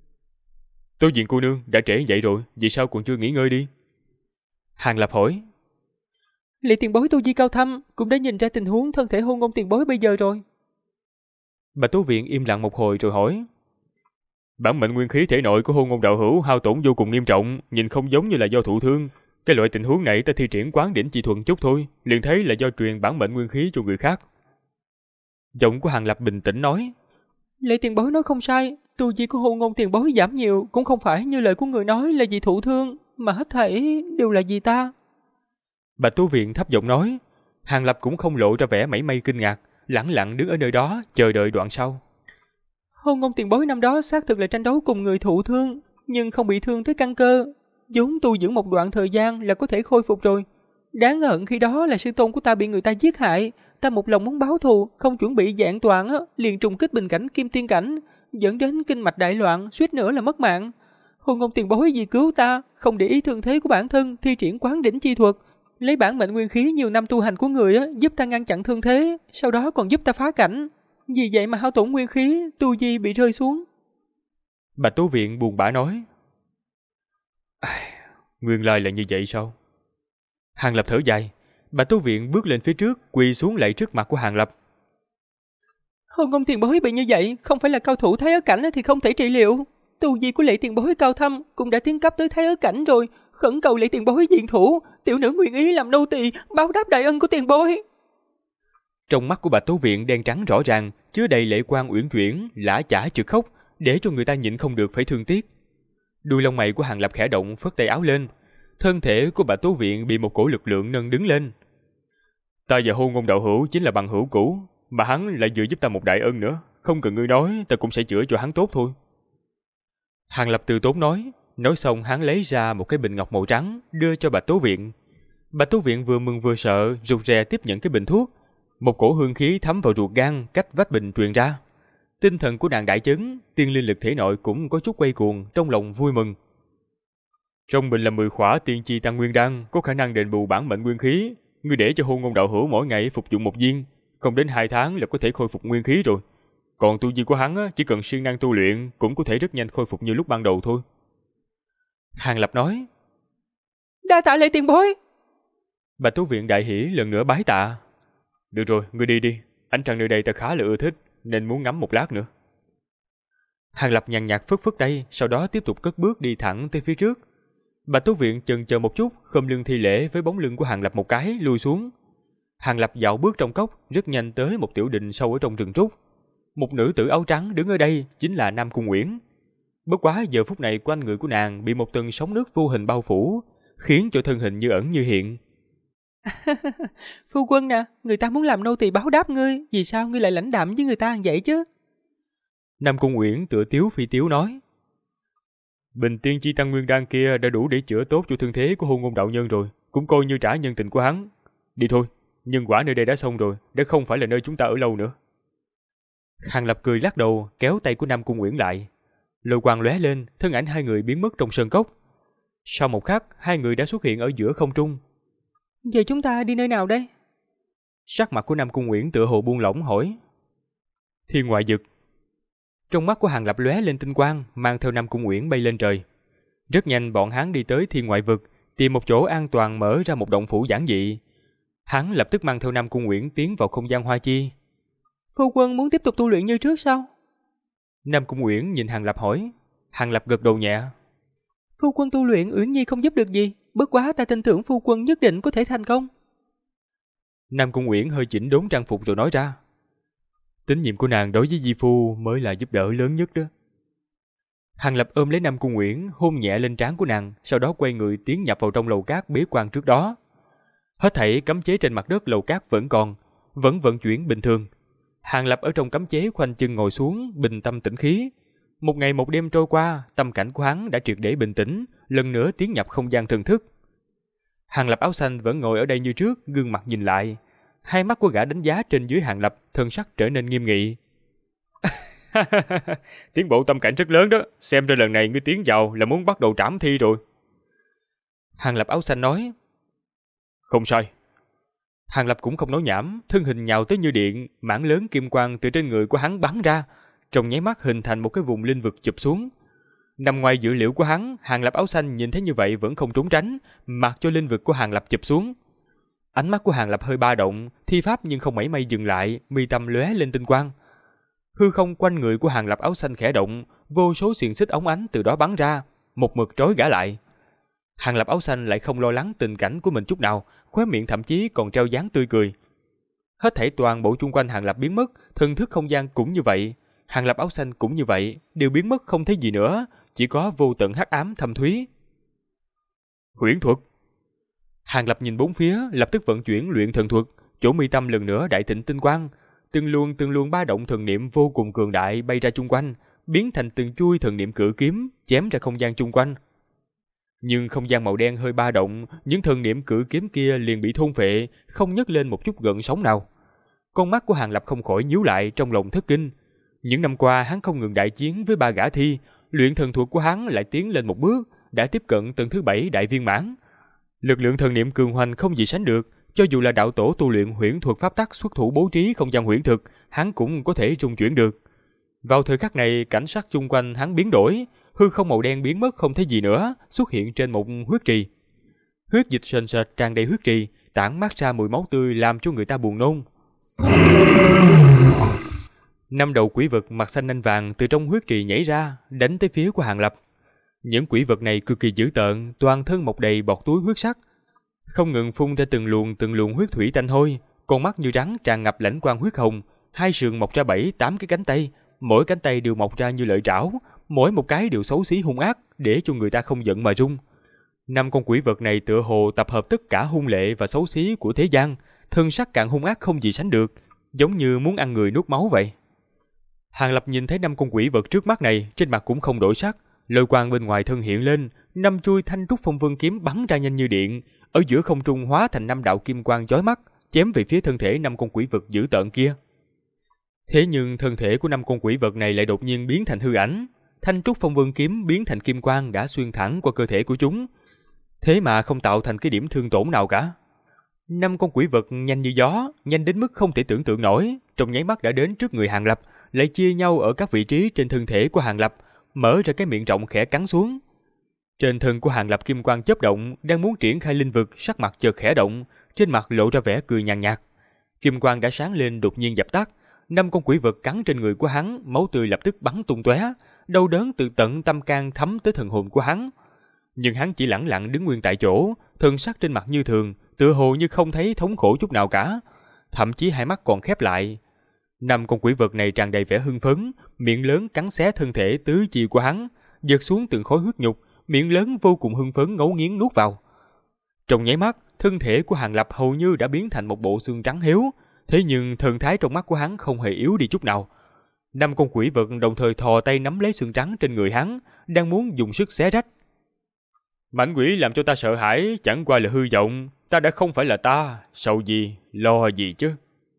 Tố Viện cô nương đã trễ vậy rồi, vì sao còn chưa nghỉ ngơi đi? Hàng Lập hỏi. Lệ tiền bối tu vi cao thâm, cũng đã nhìn ra tình huống thân thể Hôn Ngôn tiền bối bây giờ rồi. Bạch Tố Viện im lặng một hồi rồi hỏi. Bản mệnh nguyên khí thể nội của Hôn Ngôn đạo hữu hao tổn vô cùng nghiêm trọng, nhìn không giống như là do thụ thương. Cái loại tình huống này ta thi triển quán đỉnh chi thuận chút thôi, liền thấy là do truyền bản mệnh nguyên khí cho người khác. Giọng của Hàng Lập bình tĩnh nói. Lệ tiền bối nói không sai, tu vi của Hôn Ngôn tiền bối giảm nhiều, cũng không phải như lời của người nói là vì thụ thương, mà hết thảy đều là vì ta. Bạch Tố Viện thấp giọng nói. Hàng Lập cũng không lộ ra vẻ mảy may kinh ngạc, lẳng lặng đứng ở nơi đó chờ đợi đoạn sau. Hôn Ngôn tiền bối năm đó xác thực là tranh đấu cùng người thụ thương, nhưng không bị thương tới căn cơ, vốn tu dưỡng một đoạn thời gian là có thể khôi phục rồi. Đáng hận khi đó là sư tôn của ta bị người ta giết hại, ta một lòng muốn báo thù, không chuẩn bị vẹn toàn liền trùng kích bình cảnh kim tiên cảnh, dẫn đến kinh mạch đại loạn, suýt nữa là mất mạng. Hôn Ngôn tiền bối vì cứu ta, không để ý thương thế của bản thân, thi triển quán đỉnh chi thuật, lấy bản mệnh nguyên khí nhiều năm tu hành của người giúp ta ngăn chặn thương thế, sau đó còn giúp ta phá cảnh. Vì vậy mà hao tổn nguyên khí, tu vi bị rơi xuống. Bạch Tố Viện buồn bã nói. Nguyên lai là như vậy sao? Hàng Lập thở dài. Bạch Tố Viện bước lên phía trước, quỳ xuống lạy trước mặt của Hàng Lập. Hôn Ngôn tiền bối bị như vậy, không phải là cao thủ thái ớt cảnh thì không thể trị liệu. Tu vi của Lệ tiền bối cao thâm, cũng đã tiến cấp tới thái ớt cảnh rồi, khẩn cầu Lệ tiền bối diện thủ, tiểu nữ nguyện ý làm nô tỳ báo đáp đại ân của tiền bối. Trong mắt của Bạch Tố Viện đen trắng rõ ràng, chứa đầy lệ quang uyển chuyển, lã chả trực khóc, để cho người ta nhịn không được phải thương tiếc. Đuôi lông mày của Hàng Lập khẽ động, phất tay áo lên, thân thể của Bạch Tố Viện bị một cổ lực lượng nâng đứng lên. Ta và Hôn Ngôn đạo hữu chính là bằng hữu cũ, mà hắn lại vừa giúp ta một đại ân nữa, không cần ngươi nói, ta cũng sẽ chữa cho hắn tốt thôi. Hàng Lập từ tốn nói xong hắn lấy ra một cái bình ngọc màu trắng, đưa cho Bạch Tố Viện. Bạch Tố Viện vừa mừng vừa sợ, rụt rè tiếp nhận cái bình thuốc. Một cổ hương khí thấm vào ruột gan, cách vách bình truyền ra. Tinh thần của nàng đại chấn, tiên linh lực thể nội cũng có chút quay cuồng, trong lòng vui mừng. Trong bình là 10 khỏa tiên chi tăng nguyên đan, có khả năng đền bù bản mệnh nguyên khí. Ngươi để cho Hôn Ngôn đạo hữu mỗi ngày phục dụng một viên, không đến 2 tháng là có thể khôi phục nguyên khí rồi. Còn tu vi của hắn chỉ cần siêng năng tu luyện cũng có thể rất nhanh khôi phục như lúc ban đầu thôi. Hàng Lập nói. Đa tạ Lệ tiền bối. Bạch Tố Viện đại hỉ lần nữa bái tạ. Được rồi, ngươi đi đi, ánh trăng nơi đây ta khá là ưa thích, nên muốn ngắm một lát nữa. Hàng Lập nhàn nhạt phất phất tay, sau đó tiếp tục cất bước đi thẳng tới phía trước. Bạch Tố Viện chần chờ một chút, khom lưng thi lễ với bóng lưng của Hàng Lập một cái, lùi xuống. Hàng Lập dạo bước trong cốc, rất nhanh tới một tiểu đình sâu ở trong rừng trúc. Một nữ tử áo trắng đứng ở đây chính là Nam Cung Uyển. Bất quá giờ phút này quanh người của nàng bị một tầng sóng nước vô hình bao phủ, khiến cho thân hình như ẩn như hiện. Phu quân nè, người ta muốn làm nô tỳ báo đáp ngươi, vì sao ngươi lại lãnh đạm với người ta vậy chứ? Nam Cung Uyển tựa tiếu phi tiếu nói. Bình tiên chi tăng nguyên đan kia đã đủ để chữa tốt cho thương thế của Hôn Ngôn đạo nhân rồi, cũng coi như trả nhân tình của hắn. Đi thôi, nhân quả nơi đây đã xong rồi, đã không phải là nơi chúng ta ở lâu nữa. Hàng Lập cười lắc đầu, kéo tay của Nam Cung Uyển lại. Lôi quang lóe lên, thân ảnh hai người biến mất trong sơn cốc. Sau một khắc, hai người đã xuất hiện ở giữa không trung. Giờ chúng ta đi nơi nào đây? Sắc mặt của Nam Cung Uyển tựa hồ buông lỏng hỏi. Thiên ngoại vực. Trong mắt của Hàng Lập lóe lên tinh quang, mang theo Nam Cung Uyển bay lên trời. Rất nhanh bọn hắn đi tới thiên ngoại vực, tìm một chỗ an toàn mở ra một động phủ giản dị. Hắn lập tức mang theo Nam Cung Uyển tiến vào không gian hoa chi. Phu quân muốn tiếp tục tu luyện như trước sao? Nam Cung Uyển nhìn Hàng Lập hỏi. Hàng Lập gật đầu nhẹ. Phu quân tu luyện Uyển Nhi không giúp được gì, bất quá ta tin tưởng phu quân nhất định có thể thành công. Nam Cung Uyển hơi chỉnh đốn trang phục rồi nói ra. Tín nhiệm của nàng đối với Di Phu mới là giúp đỡ lớn nhất đó. Hàng Lập ôm lấy Nam Cung Uyển, hôn nhẹ lên trán của nàng, sau đó quay người tiến nhập vào trong lầu cát bế quan trước đó. Hết thảy cấm chế trên mặt đất lầu cát vẫn còn, vẫn vận chuyển bình thường. Hàng Lập ở trong cấm chế khoanh chân ngồi xuống, bình tâm tĩnh khí. Một ngày một đêm trôi qua, tâm cảnh của hắn đã triệt để bình tĩnh, lần nữa tiến nhập không gian thần thức. Hàng Lập áo xanh vẫn ngồi ở đây như trước, gương mặt nhìn lại. Hai mắt của gã đánh giá trên dưới Hàng Lập, thân sắc trở nên nghiêm nghị. Tiến bộ tâm cảnh rất lớn đó, xem ra lần này ngươi tiến vào là muốn bắt đầu trảm thi rồi. Hàng Lập áo xanh nói. Không sai. Hàng Lập cũng không nói nhảm, thân hình nhào tới như điện, mảng lớn kim quang từ trên người của hắn bắn ra, trong nháy mắt hình thành một cái vùng linh vực chụp xuống. Nằm ngoài dự liệu của hắn, Hàng Lập áo xanh nhìn thấy như vậy vẫn không trốn tránh, mặc cho linh vực của Hàng Lập chụp xuống. Ánh mắt của Hàng Lập hơi ba động, thi pháp nhưng không mảy may dừng lại, mi tâm lóe lên tinh quang. Hư không quanh người của Hàng Lập áo xanh khẽ động, vô số xiềng xích óng ánh từ đó bắn ra, một mực trói gã lại. Hàng Lập áo xanh lại không lo lắng tình cảnh của mình chút nào, khóe miệng thậm chí còn treo dáng tươi cười. Hết thảy toàn bộ chung quanh Hàng Lập biến mất, thần thức không gian cũng như vậy, Hàng Lập áo xanh cũng như vậy, đều biến mất không thấy gì nữa, chỉ có vô tận hắc ám thâm thúy. Huyễn thuật. Hàng Lập nhìn bốn phía, lập tức vận chuyển luyện thần thuật, chỗ mi tâm lần nữa đại thịnh tinh quang, từng luồng ba động thần niệm vô cùng cường đại bay ra chung quanh, biến thành từng chuôi thần niệm cự kiếm chém ra không gian chung quanh. Nhưng không gian màu đen hơi ba động, những thần niệm cự kiếm kia liền bị thôn phệ, không nhấc lên một chút gợn sóng nào. Con mắt của Hàng Lập không khỏi nhíu lại trong lòng thất kinh. Những năm qua hắn không ngừng đại chiến với ba gã thi, luyện thần thuật của hắn lại tiến lên một bước, đã tiếp cận tầng thứ 7 đại viên mãn. Lực lượng thần niệm cường hoành không gì sánh được, cho dù là đạo tổ tu luyện huyễn thuật pháp tắc xuất thủ bố trí không gian huyễn thực, hắn cũng có thể trung chuyển được. Vào thời khắc này, cảnh sắc chung quanh hắn biến đổi, hư không màu đen biến mất không thấy gì nữa, xuất hiện trên một huyết trì. Huyết dịch sền sệt tràn đầy huyết trì, tản mát ra mùi máu tươi làm cho người ta buồn nôn. Năm đầu quỷ vật mặt xanh nanh vàng từ trong huyết trì nhảy ra, đánh tới phía của Hàng Lập. Những quỷ vật này cực kỳ dữ tợn, toàn thân mọc đầy bọt túi huyết sắc, không ngừng phun ra từng luồng huyết thủy tanh hôi, con mắt như rắn tràn ngập lãnh quang huyết hồng, hai sườn mọc ra 7-8 cái cánh tay, mỗi cánh tay đều mọc ra như lợi trảo, mỗi một cái đều xấu xí hung ác, để cho người ta không giận mà run. Năm con quỷ vật này tựa hồ tập hợp tất cả hung lệ và xấu xí của thế gian, thân sắc càng hung ác không gì sánh được, giống như muốn ăn người nuốt máu vậy. Hàng Lập nhìn thấy năm con quỷ vật trước mắt này, trên mặt cũng không đổi sắc, lôi quang bên ngoài thân hiện lên, năm chuôi thanh trúc phong vân kiếm bắn ra nhanh như điện, ở giữa không trung hóa thành năm đạo kim quang chói mắt, chém về phía thân thể năm con quỷ vật dữ tợn kia. Thế nhưng thân thể của năm con quỷ vật này lại đột nhiên biến thành hư ảnh, thanh trúc phong vân kiếm biến thành kim quang đã xuyên thẳng qua cơ thể của chúng, thế mà không tạo thành cái điểm thương tổn nào cả. Năm con quỷ vật nhanh như gió, nhanh đến mức không thể tưởng tượng nổi, trong nháy mắt đã đến trước người Hàng Lập, lại chia nhau ở các vị trí trên thân thể của Hàng Lập, mở ra cái miệng rộng khẽ cắn xuống. Trên thân của Hàng Lập kim quang chớp động, đang muốn triển khai linh vực, sắc mặt chợt khẽ động, trên mặt lộ ra vẻ cười nhàn nhạt. Kim quang đã sáng lên đột nhiên dập tắt, năm con quỷ vật cắn trên người của hắn, máu tươi lập tức bắn tung tóe, đau đớn từ tận tâm can thấm tới thần hồn của hắn. Nhưng hắn chỉ lẳng lặng đứng nguyên tại chỗ, thần sắc trên mặt như thường, tựa hồ như không thấy thống khổ chút nào cả, thậm chí hai mắt còn khép lại. Năm con quỷ vật này tràn đầy vẻ hưng phấn, miệng lớn cắn xé thân thể tứ chi của hắn, giật xuống từng khối huyết nhục, miệng lớn vô cùng hưng phấn ngấu nghiến nuốt vào. Trong nháy mắt, thân thể của Hàng Lập hầu như đã biến thành một bộ xương trắng héo, thế nhưng thần thái trong mắt của hắn không hề yếu đi chút nào. Năm con quỷ vật đồng thời thò tay nắm lấy xương trắng trên người hắn, đang muốn dùng sức xé rách. Mảnh quỷ làm cho ta sợ hãi chẳng qua là hư vọng, ta đã không phải là ta, sợ gì, lo gì chứ.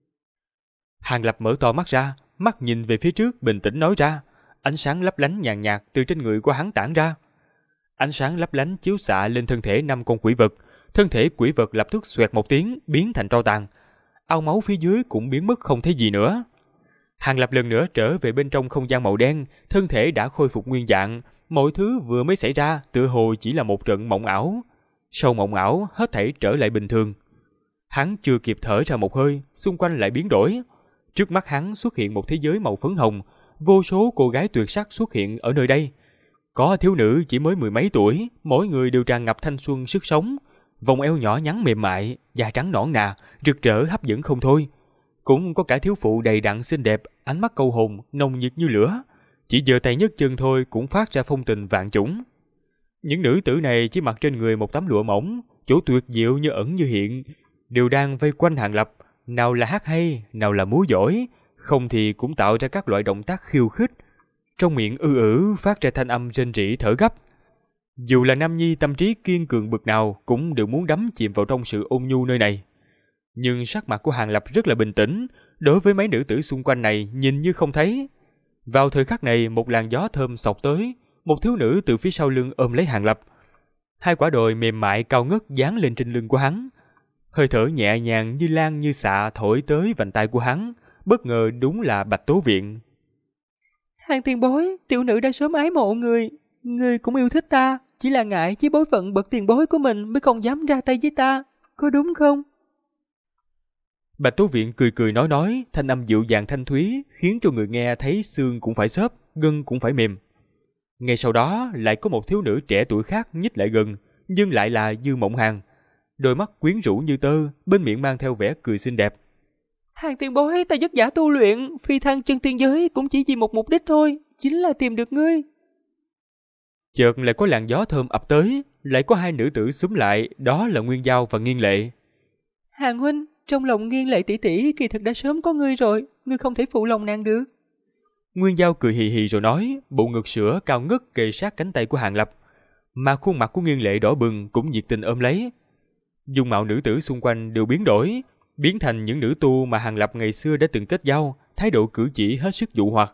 Hàng Lập mở to mắt ra, mắt nhìn về phía trước bình tĩnh nói ra, ánh sáng lấp lánh nhàn nhạt từ trên người của hắn tản ra. Ánh sáng lấp lánh chiếu xạ lên thân thể năm con quỷ vật, thân thể quỷ vật lập tức xoẹt một tiếng biến thành tro tàn. Ao máu phía dưới cũng biến mất không thấy gì nữa. Hàng Lập lần nữa trở về bên trong không gian màu đen, thân thể đã khôi phục nguyên dạng, mọi thứ vừa mới xảy ra tựa hồ chỉ là một trận mộng ảo. Sau mộng ảo, hết thảy trở lại bình thường. Hắn chưa kịp thở ra một hơi, xung quanh lại biến đổi. Trước mắt hắn xuất hiện một thế giới màu phấn hồng, vô số cô gái tuyệt sắc xuất hiện ở nơi đây. Có thiếu nữ chỉ mới mười mấy tuổi, mỗi người đều tràn ngập thanh xuân sức sống, vòng eo nhỏ nhắn mềm mại, da trắng nõn nà, rực rỡ hấp dẫn không thôi. Cũng có cả thiếu phụ đầy đặn xinh đẹp, ánh mắt câu hồn, nồng nhiệt như lửa, chỉ giơ tay nhấc chân thôi cũng phát ra phong tình vạn chủng. Những nữ tử này chỉ mặc trên người một tấm lụa mỏng, chỗ tuyệt diệu như ẩn như hiện, đều đang vây quanh Hàng Lập, nào là hát hay, nào là múa giỏi, không thì cũng tạo ra các loại động tác khiêu khích. Trong miệng phát ra thanh âm rên rỉ thở gấp. Dù là nam nhi tâm trí kiên cường bực nào cũng đều muốn đắm chìm vào trong sự ôn nhu nơi này. Nhưng sắc mặt của Hàng Lập rất là bình tĩnh, đối với mấy nữ tử xung quanh này nhìn như không thấy. Vào thời khắc này, một làn gió thơm xộc tới, một thiếu nữ từ phía sau lưng ôm lấy Hàng Lập. Hai quả đồi mềm mại cao ngất dán lên trên lưng của hắn. Hơi thở nhẹ nhàng như lan như xạ thổi tới vành tai của hắn, bất ngờ đúng là Bạch Tố Viện. Hàng tiền bối, tiểu nữ đã sớm ái mộ người, người cũng yêu thích ta, chỉ là ngại với bối phận bậc tiền bối của mình mới không dám ra tay với ta, có đúng không? Bạch Tố Viện cười cười nói, thanh âm dịu dàng thanh thúy, khiến cho người nghe thấy xương cũng phải xốp, gân cũng phải mềm. Ngay sau đó lại có một thiếu nữ trẻ tuổi khác nhích lại gần, nhưng lại là Dư Mộng Hàn. Đôi mắt quyến rũ như tơ, bên miệng mang theo vẻ cười xinh đẹp. Hàng tiền bối, ta vất vả tu luyện, phi thăng chân tiên giới cũng chỉ vì một mục đích thôi, chính là tìm được ngươi. Chợt lại có làn gió thơm ập tới, lại có hai nữ tử xúm lại, đó là Nguyên Giao và Nghiên Lệ. Hàng huynh, trong lòng Nghiên Lệ tỷ tỷ kỳ thực đã sớm có ngươi rồi, ngươi không thể phụ lòng nàng được. Nguyên Giao cười hì hì rồi nói, bộ ngực sữa cao ngất kề sát cánh tay của Hàng Lập, mà khuôn mặt của Nghiên Lệ đỏ bừng cũng nhiệt tình ôm lấy. Dung mạo nữ tử xung quanh đều biến đổi, biến thành những nữ tu mà Hàng Lập ngày xưa đã từng kết giao, thái độ cử chỉ hết sức dụ hoặc.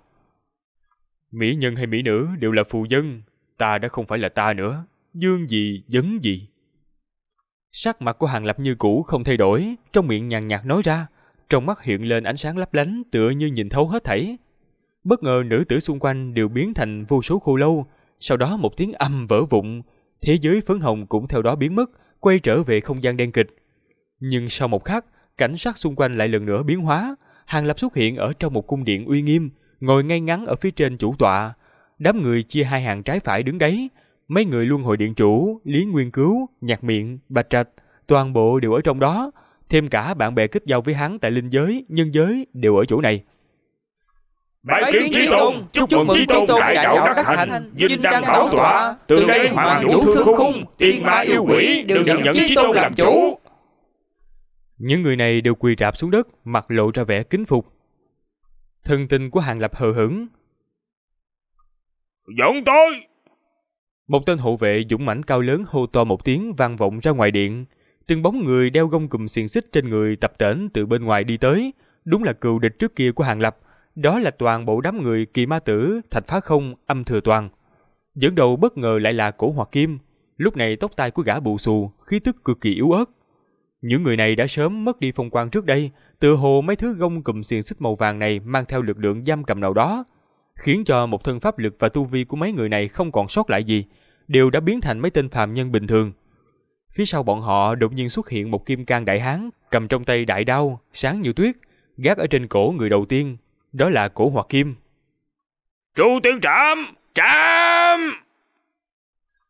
Mỹ nhân hay mỹ nữ đều là phù dân, ta đã không phải là ta nữa, dương gì vấn gì. Sắc mặt của Hàng Lập như cũ không thay đổi, trong miệng nhàn nhạt nói ra, trong mắt hiện lên ánh sáng lấp lánh tựa như nhìn thấu hết thảy. Bất ngờ nữ tử xung quanh đều biến thành vô số khô lâu, sau đó một tiếng âm vỡ vụn, thế giới phấn hồng cũng theo đó biến mất, quay trở về không gian đen kịch. Nhưng sau một khắc, cảnh sắc xung quanh lại lần nữa biến hóa, Hàng Lập xuất hiện ở trong một cung điện uy nghiêm, ngồi ngay ngắn ở phía trên chủ tọa. Đám người chia hai hàng trái phải đứng đấy, mấy người luân hồi điện chủ, Lý Nguyên Cứu, Nhạc Miệng, Bạch Trạch, toàn bộ đều ở trong đó, thêm cả bạn bè kết giao với hắn tại linh giới, nhân giới đều ở chỗ này. Bái kiến Chí Tôn, chúc mừng Chí Tôn đại đạo đắc thành, vinh đăng bảo tọa. Từ đây hoàng vũ thương khung, tiên ma yêu quỷ đều nhận Chí Tôn làm chủ. Những người này đều quỳ rạp xuống đất, mặt lộ ra vẻ kính phục. Thân tình của Hàng Lập hờ hững. Dẫn tôi! Một tên hộ vệ dũng mãnh cao lớn hô to một tiếng vang vọng ra ngoài điện. Từng bóng người đeo gông cùm xiềng xích trên người tập tễnh từ bên ngoài đi tới, đúng là cừu địch trước kia của Hàng Lập. Đó là toàn bộ đám người Kỳ Ma Tử, Thạch Phá Không, Âm Thừa Toàn. Dẫn đầu bất ngờ lại là Cổ Hoặc Kim. Lúc này tóc tai của gã bù xù, khí tức cực kỳ yếu ớt. Những người này đã sớm mất đi phong quang trước đây, tựa hồ mấy thứ gông cùm xiềng xích màu vàng này mang theo lực lượng giam cầm nào đó, khiến cho một thân pháp lực và tu vi của mấy người này không còn sót lại gì, đều đã biến thành mấy tên phàm nhân bình thường. Phía sau bọn họ đột nhiên xuất hiện một kim cang đại hán, cầm trong tay đại đao, sáng như tuyết, gác ở trên cổ người đầu tiên, đó là Cổ Hoặc Kim. Trụ Tiên Trảm! Trảm!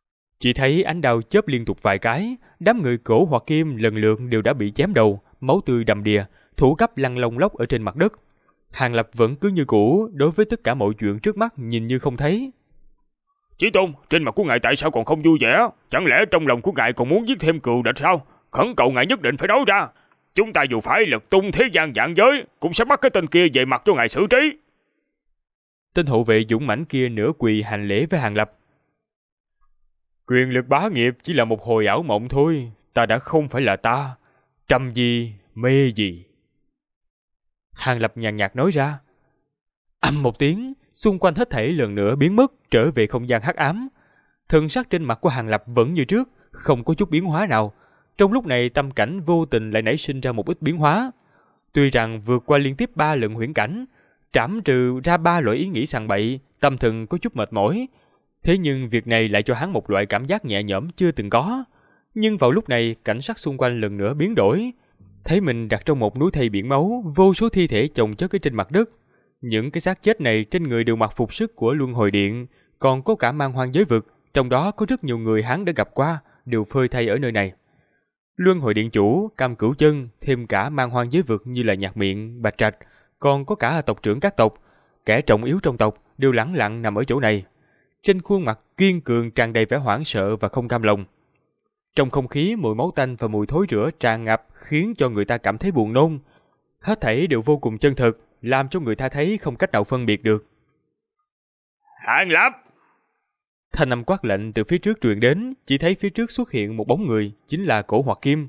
Chỉ thấy ánh đao chớp liên tục vài cái, đám người Cổ Hoặc Kim lần lượt đều đã bị chém đầu, máu tươi đầm đìa, thủ cấp lăn lông lốc ở trên mặt đất. Hàng Lập vẫn cứ như cũ, đối với tất cả mọi chuyện trước mắt nhìn như không thấy. Chí Tôn, trên mặt của ngài tại sao còn không vui vẻ? Chẳng lẽ trong lòng của ngài còn muốn giết thêm cừu địch sao? Khẩn cầu ngài nhất định phải nói ra. Chúng ta dù phải lật tung thế gian vạn giới, cũng sẽ bắt cái tên kia về mặt cho ngài xử trí. Tên hộ vệ dũng mãnh kia nửa quỳ hành lễ với Hàng Lập. Quyền lực bá nghiệp chỉ là một hồi ảo mộng thôi, ta đã không phải là ta. Trầm gì, mê gì. Hàng Lập nhàn nhạt nói ra. Âm một tiếng, xung quanh hết thảy lần nữa biến mất, trở về không gian hắc ám. Thần sắc trên mặt của Hàng Lập vẫn như trước, không có chút biến hóa nào. Trong lúc này tâm cảnh vô tình lại nảy sinh ra một ít biến hóa. Tuy rằng vượt qua liên tiếp 3 lần huyễn cảnh, trảm trừ ra 3 loại ý nghĩ sằng bậy, tâm thần có chút mệt mỏi. Thế nhưng việc này lại cho hắn một loại cảm giác nhẹ nhõm chưa từng có. Nhưng vào lúc này, cảnh sắc xung quanh lần nữa biến đổi. Thấy mình đặt trong một núi thây biển máu, vô số thi thể chồng chất ở trên mặt đất. Những cái xác chết này trên người đều mặc phục sức của Luân Hồi Điện, còn có cả Man Hoang giới vực, trong đó có rất nhiều người hắn đã gặp qua, đều phơi thây ở nơi này. Luân Hồi Điện chủ, Cam Cửu Chân, thêm cả Man Hoang giới vực như là Nhạc Miệng, Bạch Trạch, còn có cả tộc trưởng các tộc, kẻ trọng yếu trong tộc đều lẳng lặng nằm ở chỗ này. Trên khuôn mặt kiên cường tràn đầy vẻ hoảng sợ và không cam lòng. Trong không khí mùi máu tanh và mùi thối rữa tràn ngập khiến cho người ta cảm thấy buồn nôn. Hết thảy đều vô cùng chân thực, làm cho người ta thấy không cách nào phân biệt được. Hàng Lập! Thanh âm quát lệnh từ phía trước truyền đến, chỉ thấy phía trước xuất hiện một bóng người, chính là Cổ Hoặc Kim.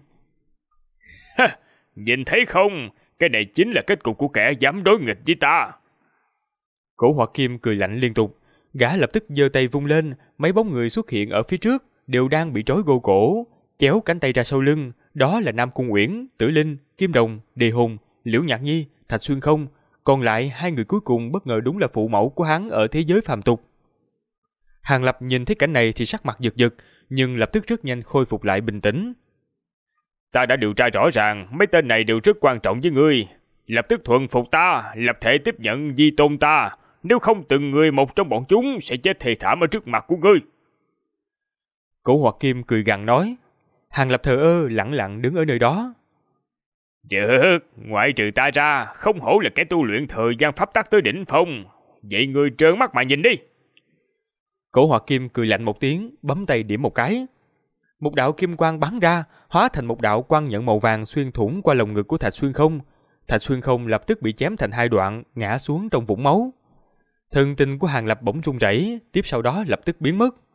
Nhìn thấy không, cái này chính là kết cục của kẻ dám đối nghịch với ta. Cổ Hoặc Kim cười lạnh liên tục, gã lập tức giơ tay vung lên, mấy bóng người xuất hiện ở phía trước đều đang bị trói gô cổ, chéo cánh tay ra sau lưng, đó là Nam Cung Uyển, Tử Linh, Kim Đồng, Đề Hùng, Liễu Nhạc Nhi, Thạch Xuyên Không, còn lại 2 người cuối cùng bất ngờ đúng là phụ mẫu của hắn ở thế giới phàm tục. Hàng Lập nhìn thấy cảnh này thì sắc mặt giật giật, nhưng lập tức rất nhanh khôi phục lại bình tĩnh. Ta đã điều tra rõ ràng, mấy tên này đều rất quan trọng với ngươi. Lập tức thuần phục ta, lập thể tiếp nhận di tôn ta. Nếu không từng người một trong bọn chúng sẽ chết thê thảm ở trước mặt của ngươi. Cổ Hoặc Kim cười gằn nói. Hàng Lập thờ ơ lẳng lặng đứng ở nơi đó. Được, ngoại trừ ta ra, không hổ là kẻ tu luyện thời gian pháp tắc tới đỉnh phong. Vậy ngươi trợn mắt mà nhìn đi. Cổ Hoặc Kim cười lạnh một tiếng, bấm tay điểm một cái. Một đạo kim quang bắn ra, hóa thành một đạo quang nhận màu vàng xuyên thủng qua lồng ngực của Thạch Xuyên Không. Thạch Xuyên Không lập tức bị chém thành 2 đoạn, ngã xuống trong vũng máu. Thân tinh của Hàng Lập bỗng run rẩy, tiếp sau đó lập tức biến mất.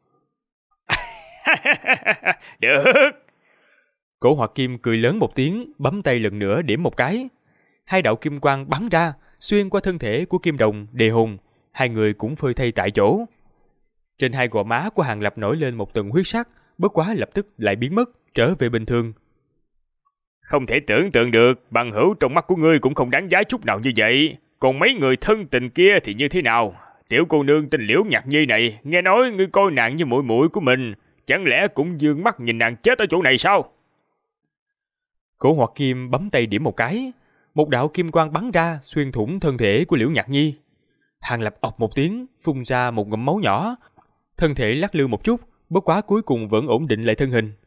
Được. Cổ Hoặc Kim cười lớn một tiếng, bấm tay lần nữa điểm một cái. 2 đạo kim quang bắn ra, xuyên qua thân thể của Kim Đồng, Đề Hùng, 2 người cũng phơi thây tại chỗ. Trên 2 gò má của Hàng Lập nổi lên một tầng huyết sắc, bất quá lập tức lại biến mất, trở về bình thường. Không thể tưởng tượng được, bằng hữu trong mắt của ngươi cũng không đáng giá chút nào như vậy. Còn mấy người thân tình kia thì như thế nào? Tiểu cô nương tên Liễu Nhạc Nhi này, nghe nói ngươi coi nàng như muội muội của mình, chẳng lẽ cũng dương mắt nhìn nàng chết ở chỗ này sao? Cổ Hoặc Kim bấm tay điểm một cái, một đạo kim quang bắn ra xuyên thủng thân thể của Liễu Nhạc Nhi. Hàng Lập ọc một tiếng, phun ra một ngụm máu nhỏ, thân thể lắc lư một chút, bất quá cuối cùng vẫn ổn định lại thân hình.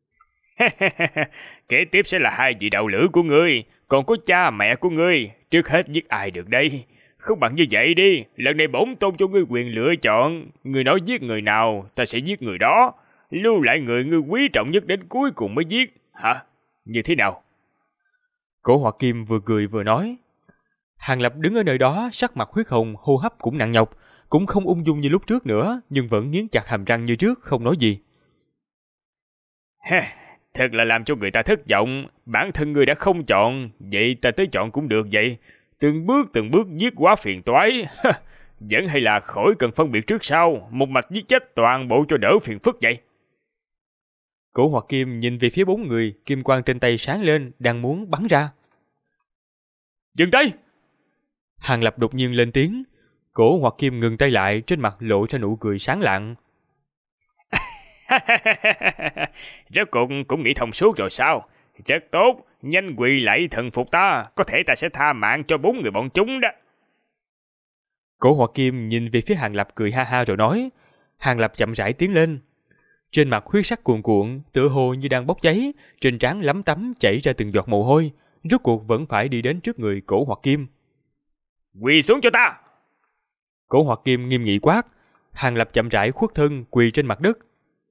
Kế tiếp sẽ là 2 vị đạo lữ của ngươi, còn có cha mẹ của ngươi, trước hết giết ai được đây? Không bằng như vậy đi, lần này bổn tôn cho ngươi quyền lựa chọn, ngươi nói giết người nào, ta sẽ giết người đó, lưu lại người ngươi quý trọng nhất đến cuối cùng mới giết, hả? Như thế nào? Cổ Hoặc Kim vừa cười vừa nói. Hàng Lập đứng ở nơi đó, sắc mặt huyết hồng, hô hấp cũng nặng nhọc, cũng không ung dung như lúc trước nữa, nhưng vẫn nghiến chặt hàm răng như trước, không nói gì. Thật là làm cho người ta thất vọng, bản thân ngươi đã không chọn, vậy ta tới chọn cũng được vậy. Từng bước giết quá phiền toái. Vẫn hay là khỏi cần phân biệt trước sau, một mạch giết chết toàn bộ cho đỡ phiền phức vậy. Cổ Hoặc Kim nhìn về phía 4 người, kim quang trên tay sáng lên, đang muốn bắn ra. Dừng tay! Hàng Lập đột nhiên lên tiếng. Cổ Hoặc Kim ngừng tay lại, trên mặt lộ ra nụ cười sáng lạng. Rốt cuộc cũng nghĩ thông suốt rồi sao? Rất tốt, nhanh quỳ lạy thần phục ta, có thể ta sẽ tha mạng cho 4 người bọn chúng đó. Cổ Hoặc Kim nhìn về phía Hàng Lập cười ha ha rồi nói. Hàng Lập chậm rãi tiến lên. Trên mặt huyết sắc cuồn cuộn, tựa hồ như đang bốc cháy, trên trán lấm tấm chảy ra từng giọt mồ hôi, rốt cuộc vẫn phải đi đến trước người Cổ Hoặc Kim. Quỳ xuống cho ta! Cổ Hoặc Kim nghiêm nghị quát. Hàng Lập chậm rãi khuất thân quỳ trên mặt đất.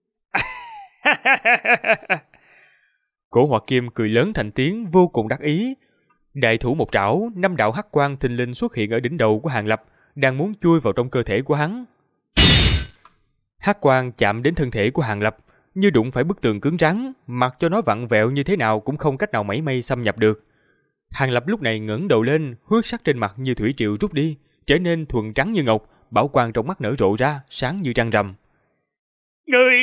Cổ Hoặc Kim cười lớn thành tiếng, vô cùng đắc ý. Đại thủ một trảo, 5 đạo hắc quang thình lình xuất hiện ở đỉnh đầu của Hàng Lập, đang muốn chui vào trong cơ thể của hắn. Hắc quang chạm đến thân thể của Hàng Lập, như đụng phải bức tường cứng rắn, mặc cho nó vặn vẹo như thế nào cũng không cách nào mảy may xâm nhập được. Hàng Lập lúc này ngẩng đầu lên, huyết sắc trên mặt như thủy triều rút đi, trở nên thuần trắng như ngọc, bảo quang trong mắt nở rộ ra, sáng như trăng rằm. Ngươi!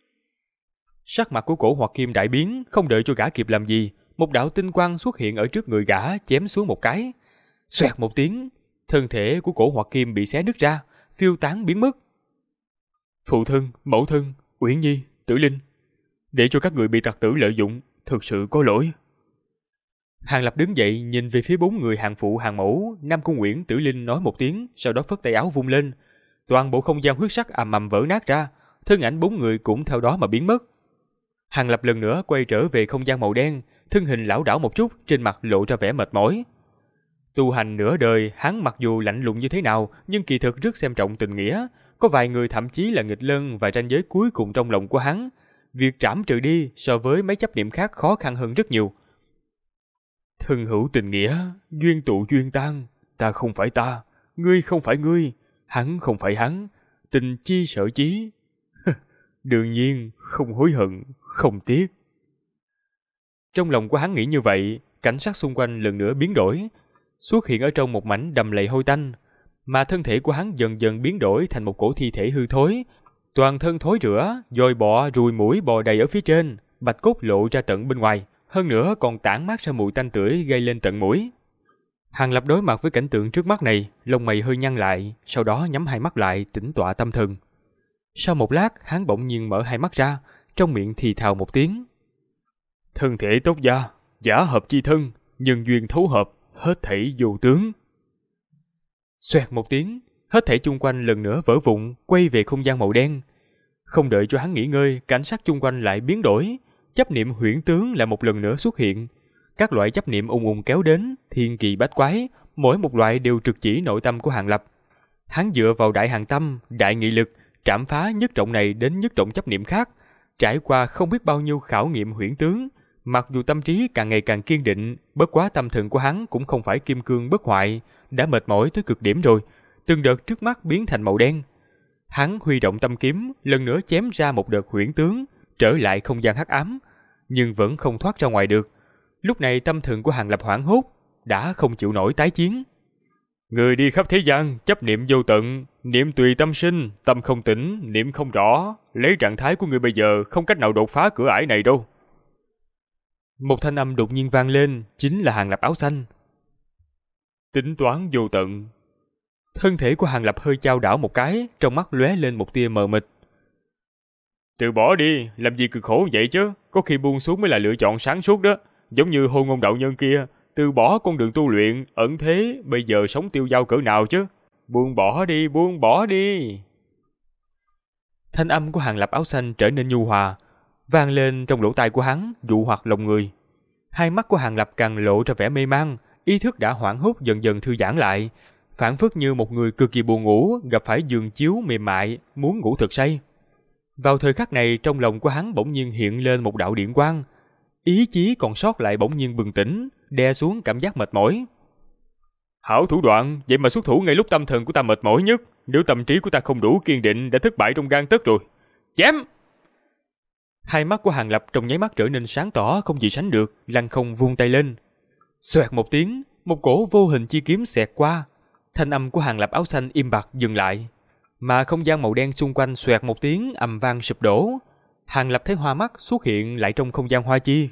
Sắc mặt của Cổ Hoặc Kim đại biến, không đợi cho gã kịp làm gì, một đạo tinh quang xuất hiện ở trước người gã, chém xuống một cái. Xoẹt một tiếng, thân thể của Cổ Hoặc Kim bị xé nứt ra, phiêu tán biến mất. Phụ thân, mẫu thân, Uyển Nhi, Tử Linh, để cho các người bị tặc tử lợi dụng, thực sự có lỗi. Hàng Lập đứng dậy, nhìn về phía 4 người hàng phụ hàng mẫu, Nam Cung Uyển, Tử Linh nói một tiếng, sau đó phất tay áo vung lên, toàn bộ không gian huyết sắc ầm ầm vỡ nát ra, thân ảnh 4 người cũng theo đó mà biến mất. Hàng Lập lần nữa quay trở về không gian màu đen, thân hình lảo đảo một chút, trên mặt lộ ra vẻ mệt mỏi. Tu hành nửa đời, hắn mặc dù lạnh lùng như thế nào, nhưng kỳ thực rất xem trọng tình nghĩa, có vài người thậm chí là nghịch lân và ranh giới cuối cùng trong lòng của hắn. Việc trảm trừ đi so với mấy chấp niệm khác khó khăn hơn rất nhiều. Thân hữu tình nghĩa, duyên tụ duyên tan, ta không phải ta, ngươi không phải ngươi, hắn không phải hắn, tình chi sở chí. Đương nhiên, không hối hận, không tiếc. Trong lòng của hắn nghĩ như vậy, cảnh sắc xung quanh lần nữa biến đổi, xuất hiện ở trong một mảnh đầm lầy hôi tanh, mà thân thể của hắn dần dần biến đổi thành một cổ thi thể hư thối, toàn thân thối rữa, dòi bọ, ruồi muỗi bò đầy ở phía trên, bạch cốt lộ ra tận bên ngoài, hơn nữa còn tản mát ra mùi tanh tưởi gây lên tận mũi. Hàng Lập đối mặt với cảnh tượng trước mắt này, lông mày hơi nhăn lại, sau đó nhắm hai mắt lại, tĩnh tọa tâm thần. Sau một lát, hắn bỗng nhiên mở hai mắt ra, trong miệng thì thào một tiếng. Thân thể tốt gia, giả hợp chi thân, nhân duyên thấu hợp, hết thảy vô tướng. Xoẹt một tiếng, hết thảy chung quanh lần nữa vỡ vụn, quay về không gian màu đen. Không đợi cho hắn nghỉ ngơi, cảnh sắc chung quanh lại biến đổi, chấp niệm huyễn tướng lại một lần nữa xuất hiện. Các loại chấp niệm ùng ùng kéo đến, thiên kỳ bách quái, mỗi một loại đều trực chỉ nội tâm của Hàng Lập. Hắn dựa vào đại hàng tâm, đại nghị lực, trảm phá nhất trọng này đến nhất trọng chấp niệm khác, trải qua không biết bao nhiêu khảo nghiệm huyễn tướng. Mặc dù tâm trí càng ngày càng kiên định, bất quá tâm thần của hắn cũng không phải kim cương bất hoại, đã mệt mỏi tới cực điểm rồi, từng đợt trước mắt biến thành màu đen. Hắn huy động tâm kiếm, lần nữa chém ra một đợt huyễn tướng, trở lại không gian hắc ám, nhưng vẫn không thoát ra ngoài được. Lúc này tâm thần của Hàng Lập hoảng hốt, đã không chịu nổi tái chiến. Người đi khắp thế gian, chấp niệm vô tận, niệm tùy tâm sinh, tâm không tỉnh, niệm không rõ, lấy trạng thái của người bây giờ không cách nào đột phá cửa ải này đâu. Một thanh âm đột nhiên vang lên, chính là Hàng Lập áo xanh. Tính toán vô tận. Thân thể của Hàng Lập hơi chao đảo một cái, trong mắt lóe lên một tia mờ mịt. Từ bỏ đi, làm gì cực khổ vậy chứ, có khi buông xuống mới là lựa chọn sáng suốt đó. Giống như Hôn Ngôn đạo nhân kia, từ bỏ con đường tu luyện, ẩn thế, bây giờ sống tiêu dao cỡ nào chứ. Buông bỏ đi, buông bỏ đi. Thanh âm của Hàng Lập áo xanh trở nên nhu hòa, vang lên trong lỗ tai của hắn, dụ hoặc lòng người. Hai mắt của Hàng Lập càng lộ ra vẻ mê man, ý thức đã hoảng hốt dần dần thư giãn lại, phảng phất như một người cực kỳ buồn ngủ gặp phải giường chiếu mềm mại, muốn ngủ thật say. Vào thời khắc này, trong lòng của hắn bỗng nhiên hiện lên một đạo điện quang, ý chí còn sót lại bỗng nhiên bừng tỉnh, đè xuống cảm giác mệt mỏi. Hảo thủ đoạn, vậy mà xuất thủ ngay lúc tâm thần của ta mệt mỏi nhất, nếu tâm trí của ta không đủ kiên định đã thất bại trong gang tấc rồi. Chém! Hai mắt của Hàng Lập trong nháy mắt trở nên sáng tỏ không gì sánh được, lăng không vung tay lên. Xoẹt một tiếng, một cổ vô hình chi kiếm xẹt qua, thanh âm của Hàng Lập áo xanh im bặt dừng lại, mà không gian màu đen xung quanh xoẹt một tiếng ầm vang sụp đổ. Hàng Lập thấy hoa mắt xuất hiện lại trong không gian hoa chi.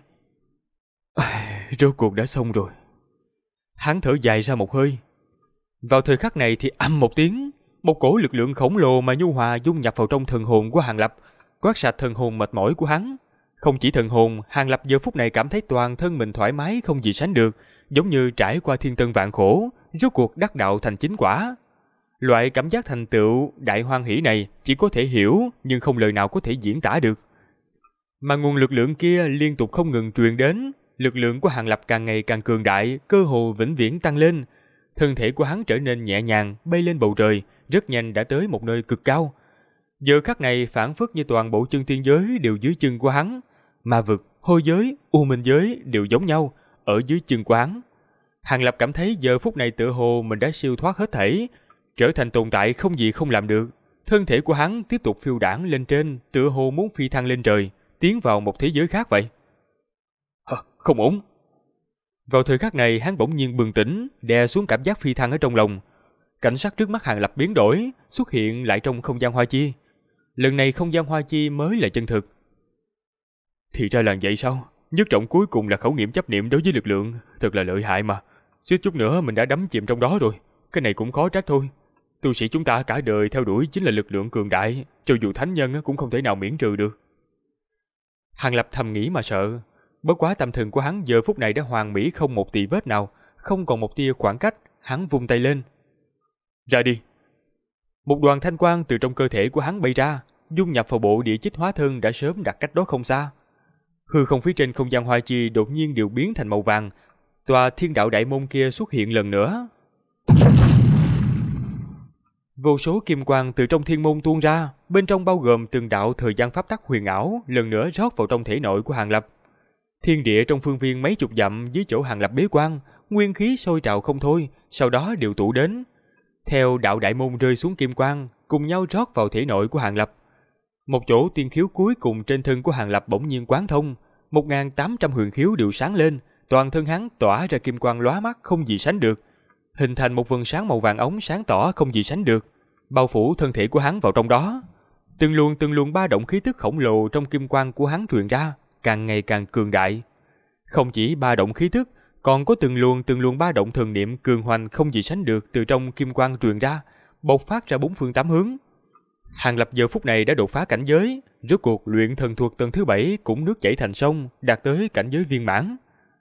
Rốt cuộc đã xong rồi. Hắn thở dài ra một hơi. Vào thời khắc này thì ầm một tiếng, một cổ lực lượng khổng lồ mà nhu hòa dung nhập vào trong thần hồn của Hàng Lập, quét sạch thần hồn mệt mỏi của hắn. Không chỉ thần hồn, Hàng Lập giờ phút này cảm thấy toàn thân mình thoải mái không gì sánh được, giống như trải qua thiên tân vạn khổ, rốt cuộc đắc đạo thành chính quả. Loại cảm giác thành tựu đại hoan hỷ này chỉ có thể hiểu nhưng không lời nào có thể diễn tả được. Mà nguồn lực lượng kia liên tục không ngừng truyền đến, lực lượng của Hàng Lập càng ngày càng cường đại, cơ hồ vĩnh viễn tăng lên. Thân thể của hắn trở nên nhẹ nhàng, bay lên bầu trời, rất nhanh đã tới một nơi cực cao. Giờ khắc này phảng phất như toàn bộ chân tiên giới đều dưới chân của hắn. Ma vực, hôi giới, u minh giới đều giống nhau, ở dưới chân của hắn. Hàng Lập cảm thấy giờ phút này tựa hồ mình đã siêu thoát hết thảy, trở thành tồn tại không gì không làm được. Thân thể của hắn tiếp tục phiêu đãng lên trên, tựa hồ muốn phi thăng lên trời, tiến vào một thế giới khác vậy. Không ổn. Vào thời khắc này hắn bỗng nhiên bừng tỉnh, đè xuống cảm giác phi thăng ở trong lòng. Cảnh sắc trước mắt Hàng Lập biến đổi, xuất hiện lại trong không gian hoa chi. Lần này không gian hoa chi mới là chân thực. Thì ra là vậy sao? Nhất trọng cuối cùng là khẩu nghiệm chấp niệm đối với lực lượng, thật là lợi hại mà. Suýt chút nữa mình đã đắm chìm trong đó rồi. Cái này cũng khó trách thôi. Tu sĩ chúng ta cả đời theo đuổi chính là lực lượng cường đại, cho dù thánh nhân cũng không thể nào miễn trừ được. Hàng Lập thầm nghĩ mà sợ. Bất quá tâm thần của hắn giờ phút này đã hoàn mỹ không một tì vết nào, không còn một tia khoảng cách. Hắn vung tay lên. Ra đi. Một đoàn thanh quang từ trong cơ thể của hắn bay ra, dung nhập vào bộ địa chích hóa thân đã sớm đặt cách đó không xa. Hư không phía trên không gian hoa chi đột nhiên đều biến thành màu vàng. Tòa thiên đạo đại môn kia xuất hiện lần nữa. Vô số kim quang từ trong thiên môn tuôn ra, bên trong bao gồm từng đạo thời gian pháp tắc huyền ảo, lần nữa rót vào trong thể nội của Hàng Lập. Thiên địa trong phương viên mấy chục dặm dưới chỗ Hàng Lập bế quan, nguyên khí sôi trào không thôi, sau đó đều tụ đến. Theo đạo đại môn rơi xuống kim quang, cùng nhau rót vào thể nội của Hàng Lập. Một chỗ tiên khiếu cuối cùng trên thân của Hàng Lập bỗng nhiên quán thông, 1.800 huyền khiếu đều sáng lên, toàn thân hắn tỏa ra kim quang lóa mắt không gì sánh được, hình thành một vầng sáng màu vàng ống sáng tỏ không gì sánh được, bao phủ thân thể của hắn vào trong đó. Từng luồng ba động khí tức khổng lồ trong kim quang của hắn truyền ra, càng ngày càng cường đại. Không chỉ ba động khí tức, còn có từng luồng ba động thần niệm cường hoành không gì sánh được từ trong kim quang truyền ra, bộc phát ra bốn phương tám hướng. Hàng Lập giờ phút này đã đột phá cảnh giới, rốt cuộc luyện thần thuật tầng thứ 7 cũng nước chảy thành sông, đạt tới cảnh giới viên mãn.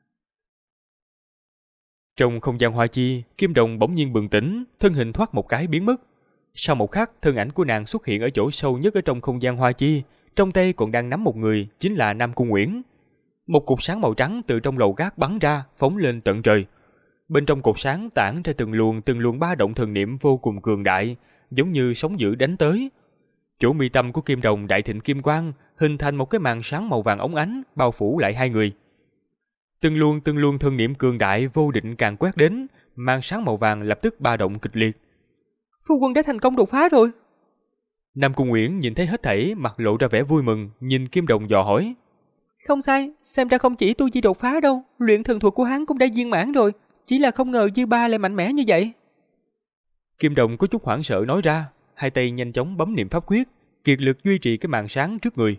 Trong không gian hoa chi, Kim Đồng bỗng nhiên bừng tỉnh, thân hình thoát một cái biến mất. Sau một khắc, thân ảnh của nàng xuất hiện ở chỗ sâu nhất ở trong không gian hoa chi, trong tay còn đang nắm một người, chính là Nam Cung Uyển. Một cột sáng màu trắng từ trong lầu gác bắn ra, phóng lên tận trời. Bên trong cột sáng tản ra từng luồng ba động thần niệm vô cùng cường đại, giống như sóng dữ đánh tới. Chỗ mi tâm của Kim Đồng đại thịnh kim quang, hình thành một cái màn sáng màu vàng óng ánh, bao phủ lại hai người. Từng luồng thần niệm cường đại vô định càng quét đến, màn sáng màu vàng lập tức ba động kịch liệt. Phu quân đã thành công đột phá rồi. Nam Cung Uyển nhìn thấy hết thảy, mặt lộ ra vẻ vui mừng, nhìn Kim Đồng dò hỏi. Không sai, xem ra không chỉ tu vi đột phá đâu, luyện thần thuật của hắn cũng đã viên mãn rồi, chỉ là không ngờ dư ba lại mạnh mẽ như vậy. Kim Đồng có chút hoảng sợ nói ra, hai tay nhanh chóng bấm niệm pháp quyết, kiệt lực duy trì cái màn sáng trước người.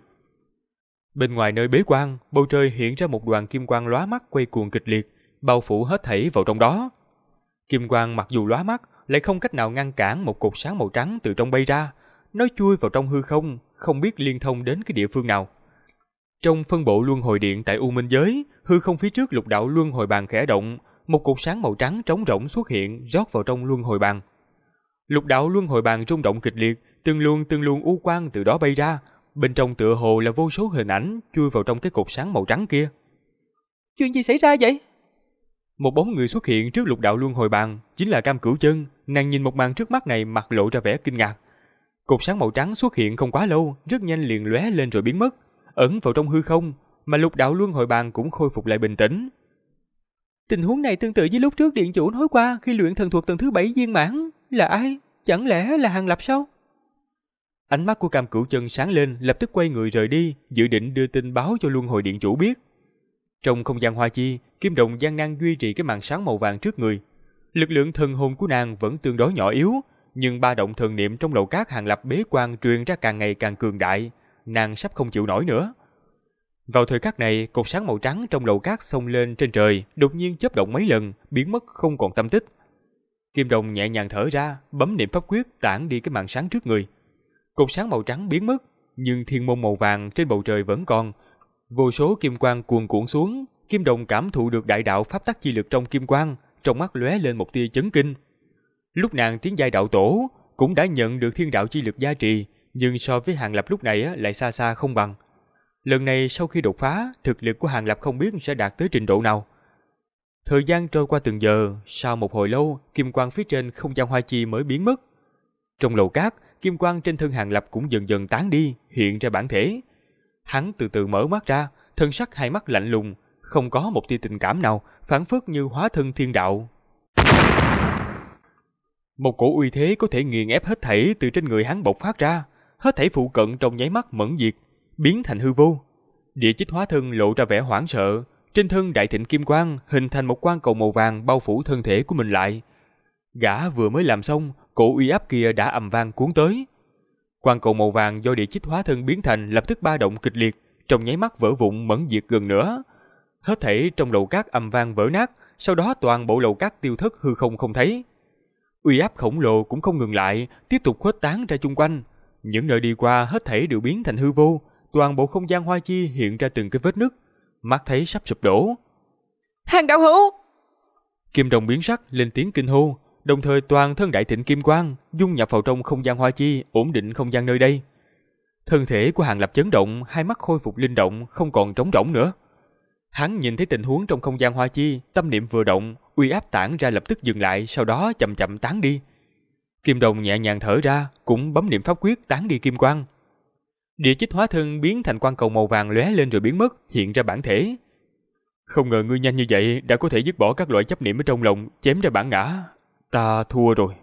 Bên ngoài nơi bế quan, bầu trời hiện ra một đoàn kim quang lóa mắt quay cuồng kịch liệt, bao phủ hết thảy vào trong đó. Kim quang mặc dù lóa mắt, lại không cách nào ngăn cản một cột sáng màu trắng từ trong bay ra, nó chui vào trong hư không, không biết liên thông đến cái địa phương nào. Trong phân bộ luân hồi điện tại U Minh giới, hư không phía trước lục đạo luân hồi bàn khẽ động, một cột sáng màu trắng trống rỗng xuất hiện, rót vào trong luân hồi bàn. Lục đạo luân hồi bàn rung động kịch liệt, từng luồng u quang từ đó bay ra, bên trong tựa hồ là vô số hình ảnh chui vào trong cái cột sáng màu trắng kia. Chuyện gì xảy ra vậy? Một bóng người xuất hiện trước lục đạo luân hồi bàn, chính là Cam Cửu Chân. Nàng nhìn một màn trước mắt này, mặt lộ ra vẻ kinh ngạc. Cột sáng màu trắng xuất hiện không quá lâu, rất nhanh liền lóe lên rồi biến mất, ẩn vào trong hư không, mà lục đạo luân hồi bàn cũng khôi phục lại bình tĩnh. Tình huống này tương tự với lúc trước điện chủ nói qua khi luyện thần thuật tầng thứ 7 viên mãn. Là ai? Chẳng lẽ là Hàng Lập sao? Ánh mắt của Cam Cửu Chân sáng lên, lập tức quay người rời đi, dự định đưa tin báo cho luân hồi điện chủ biết. Trong không gian hoa chi, Kim Đồng gian nan duy trì cái màn sáng màu vàng trước người. Lực lượng thần hồn của nàng vẫn tương đối nhỏ yếu, nhưng ba động thần niệm trong lầu cát Hàng Lập bế quan truyền ra càng ngày càng cường đại, nàng sắp không chịu nổi nữa. Vào thời khắc này, cột sáng màu trắng trong lầu cát xông lên trên trời, đột nhiên chớp động mấy lần, biến mất không còn tâm tích. Kim Đồng nhẹ nhàng thở ra, bấm niệm pháp quyết tản đi cái màn sáng trước người. Cột sáng màu trắng biến mất, nhưng thiên môn màu vàng trên bầu trời vẫn còn. Vô số kim quang cuồn cuộn xuống, Kim Đồng cảm thụ được đại đạo pháp tắc chi lực trong kim quang, trong mắt lóe lên một tia chấn kinh. Lúc nàng tiến giai đạo tổ, cũng đã nhận được thiên đạo chi lực gia trì, nhưng so với Hàng Lập lúc này lại xa xa không bằng. Lần này sau khi đột phá, thực lực của Hàng Lập không biết sẽ đạt tới trình độ nào. Thời gian trôi qua từng giờ, sau một hồi lâu, kim quang phía trên không gian hoa chi mới biến mất. Trong lầu cát, kim quang trên thân Hàng Lập cũng dần dần tán đi, hiện ra bản thể. Hắn từ từ mở mắt ra, thân sắc hai mắt lạnh lùng, không có một tia tình cảm nào, phảng phất như hóa thân thiên đạo. Một cổ uy thế có thể nghiền ép hết thảy từ trên người hắn bộc phát ra, hết thảy phụ cận trong nháy mắt mẫn diệt, biến thành hư vô. Địa Chích hóa thân lộ ra vẻ hoảng sợ, trên thân đại thịnh kim quang hình thành một quang cầu màu vàng bao phủ thân thể của mình lại. Gã vừa mới làm xong, cổ uy áp kia đã ầm vang cuốn tới. Quang cầu màu vàng do Địa Chích hóa thân biến thành lập tức ba động kịch liệt, trong nháy mắt vỡ vụn mẫn diệt gần nữa. Hết thảy trong lầu cát ầm vang vỡ nát, sau đó toàn bộ lầu cát tiêu thất hư không không thấy. Uy áp khổng lồ cũng không ngừng lại, tiếp tục khuếch tán ra chung quanh. Những nơi đi qua hết thảy đều biến thành hư vô, toàn bộ không gian hoa chi hiện ra từng cái vết nứt, mắt thấy sắp sụp đổ. Hàng đạo hữu! Kim Đồng biến sắc lên tiếng kinh hô, đồng thời toàn thân đại thịnh kim quang dung nhập vào trong không gian hoa chi, ổn định không gian nơi đây. Thân thể của Hàng Lập chấn động, hai mắt khôi phục linh động, không còn trống rỗng nữa. Hắn nhìn thấy tình huống trong không gian hoa chi, tâm niệm vừa động, uy áp tản ra lập tức dừng lại, sau đó chậm chậm tán đi. Kim Đồng nhẹ nhàng thở ra, cũng bấm niệm pháp quyết tán đi kim quang. Địa Chích hóa thân biến thành quang cầu màu vàng lóe lên rồi biến mất, hiện ra bản thể. Không ngờ ngươi nhanh như vậy đã có thể dứt bỏ các loại chấp niệm ở trong lòng, chém ra bản ngã. Ta thua rồi.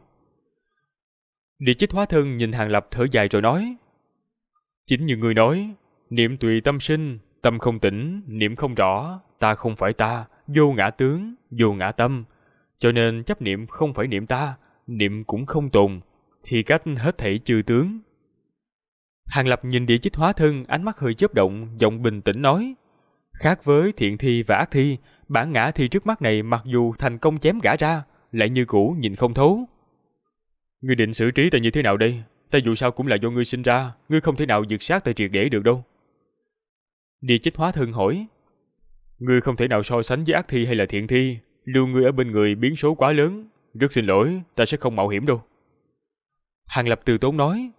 Địa Chích hóa thân nhìn Hàng Lập thở dài rồi nói: chính như ngươi nói, niệm tùy tâm sinh, tâm không tỉnh, niệm không rõ, ta không phải ta, vô ngã tướng, vô ngã tâm. Cho nên chấp niệm không phải niệm ta, niệm cũng không tồn, thì cách hết thảy chư tướng. Hàng Lập nhìn Địa Chích hóa thân, ánh mắt hơi chớp động, giọng bình tĩnh nói: khác với thiện thi và ác thi, bản ngã thi trước mắt này mặc dù thành công chém gã ra, lại như cũ nhìn không thấu. Ngươi định xử trí ta như thế nào đây? Ta dù sao cũng là do ngươi sinh ra, ngươi không thể nào diệt sát ta triệt để được đâu. Địa Chích hóa thân hỏi: ngươi không thể nào so sánh với ác thi hay là thiện thi, lưu ngươi ở bên người biến số quá lớn, rất xin lỗi, ta sẽ không mạo hiểm đâu. Hàng Lập từ tốn nói: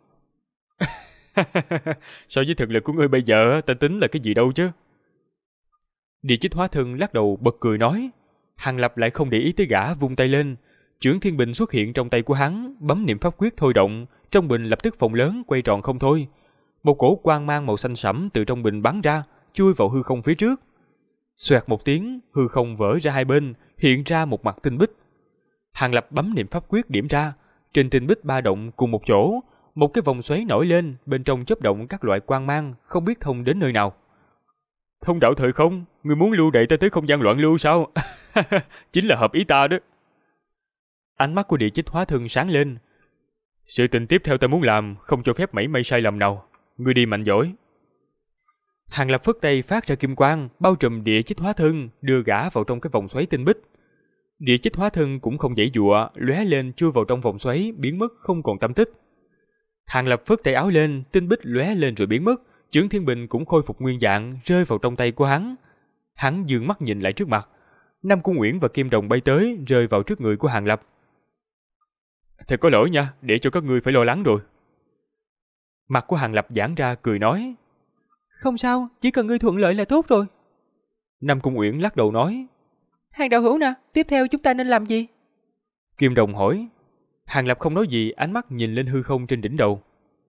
so với thực lực của ngươi bây giờ, ta tính là cái gì đâu chứ. Địa Chích hóa thân lắc đầu bật cười nói. Hàng Lập lại không để ý tới gã, vung tay lên, chưởng thiên bình xuất hiện trong tay của hắn, bấm niệm pháp quyết thôi động, trong bình lập tức phồng lớn quay tròn không thôi. Một cổ quang mang màu xanh sẫm từ trong bình bắn ra, chui vào hư không phía trước. Xoẹt một tiếng, hư không vỡ ra hai bên, hiện ra một mặt tinh bích. Hàng Lập bấm niệm pháp quyết điểm ra, trên tinh bích ba động cùng một chỗ, một cái vòng xoáy nổi lên, bên trong chớp động các loại quang mang, không biết thông đến nơi nào. Thông đạo thời không, ngươi muốn lưu đày ta tới không gian loạn lưu sao? Chính là hợp ý ta đó. Ánh mắt của Địa Chích hóa thân sáng lên. Sự tình tiếp theo ta muốn làm, không cho phép mảy may sai lầm nào. Ngươi đi mạnh giỏi. Hàng Lập phất tay phát ra kim quang, bao trùm Địa Chích hóa thân, đưa gã vào trong cái vòng xoáy tinh bích. Địa Chích hóa thân cũng không giãy giụa, lóe lên chui vào trong vòng xoáy, biến mất không còn tăm tích. Hàng Lập phất tay áo lên, tinh bích lóe lên rồi biến mất, chưởng thiên bình cũng khôi phục nguyên dạng, rơi vào trong tay của hắn. Hắn dương mắt nhìn lại trước mặt, Nam Cung Uyển và Kim Đồng bay tới, rơi vào trước người của Hàng Lập. Thật có lỗi nha, để cho các ngươi phải lo lắng rồi. Mặt của Hàng Lập giãn ra cười nói: không sao, chỉ cần ngươi thuận lợi là tốt rồi. Nam Cung Uyển lắc đầu nói: Hàng đạo hữu nè, tiếp theo chúng ta nên làm gì? Kim Đồng hỏi. Hàng Lập không nói gì, ánh mắt nhìn lên hư không trên đỉnh đầu.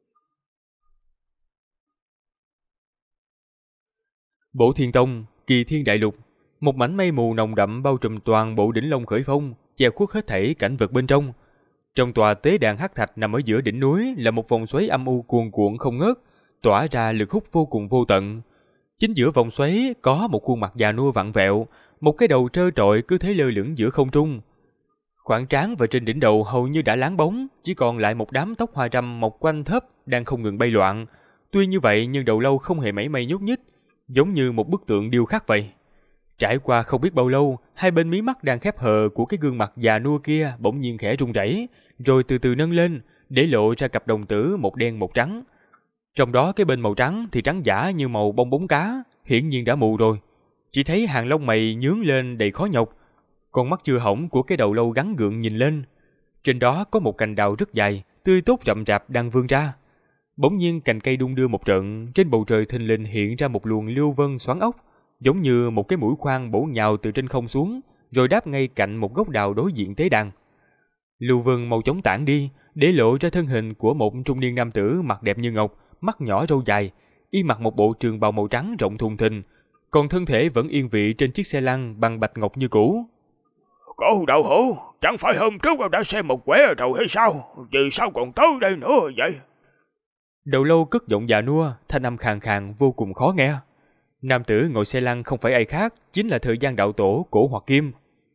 Bộ Thiên Tông, Kỳ Thiên Đại Lục, một mảnh mây mù nồng đậm bao trùm toàn bộ đỉnh Long Khởi Phong, che khuất hết thảy cảnh vật bên trong. Trong tòa tế đàn hắc thạch nằm ở giữa đỉnh núi là một vòng xoáy âm u cuồn cuộn không ngớt, tỏa ra lực hút vô cùng vô tận. Chính giữa vòng xoáy có một khuôn mặt già nua vặn vẹo, một cái đầu trơ trọi cứ thế lơ lửng giữa không trung. Khoảng trán và trên đỉnh đầu hầu như đã láng bóng, chỉ còn lại một đám tóc hoa râm mọc quanh thớp đang không ngừng bay loạn. Tuy như vậy nhưng đầu lâu không hề mảy may nhúc nhích, giống như một bức tượng điêu khắc vậy. Trải qua không biết bao lâu, hai bên mí mắt đang khép hờ của cái gương mặt già nua kia bỗng nhiên khẽ rung rẩy, rồi từ từ nâng lên, để lộ ra cặp đồng tử một đen một trắng. Trong đó cái bên màu trắng thì trắng giả như màu bong bóng cá, hiển nhiên đã mù rồi. Chỉ thấy hàng lông mày nhướng lên đầy khó nhọc, con mắt chưa hỏng của cái đầu lâu gắn gượng nhìn lên. Trên đó có một cành đào rất dài, tươi tốt rậm rạp đang vươn ra. Bỗng nhiên cành cây đung đưa một trận, trên bầu trời thình lình hiện ra một luồng lưu vân xoắn ốc, giống như một cái mũi khoan bổ nhào từ trên không xuống, rồi đáp ngay cạnh một gốc đào đối diện tế đàn. Lưu vân mau chóng tản đi, để lộ ra thân hình của một trung niên nam tử mặt đẹp như ngọc, mắt nhỏ râu dài, y mặc một bộ trường bào màu trắng rộng thùng thình, còn thân thể vẫn yên vị trên chiếc xe lăn bằng bạch ngọc như cũ. Cô đậu hũ, chẳng phải hôm trước đã xem một quẻ rồi hay sao? Vì sao còn tới đây nữa vậy? Đầu lâu cất giọng già nua, thanh âm khàn khàn vô cùng khó nghe. Nam tử ngồi xe lăn không phải ai khác, chính là thời gian đạo tổ Cổ Hoặc Kim.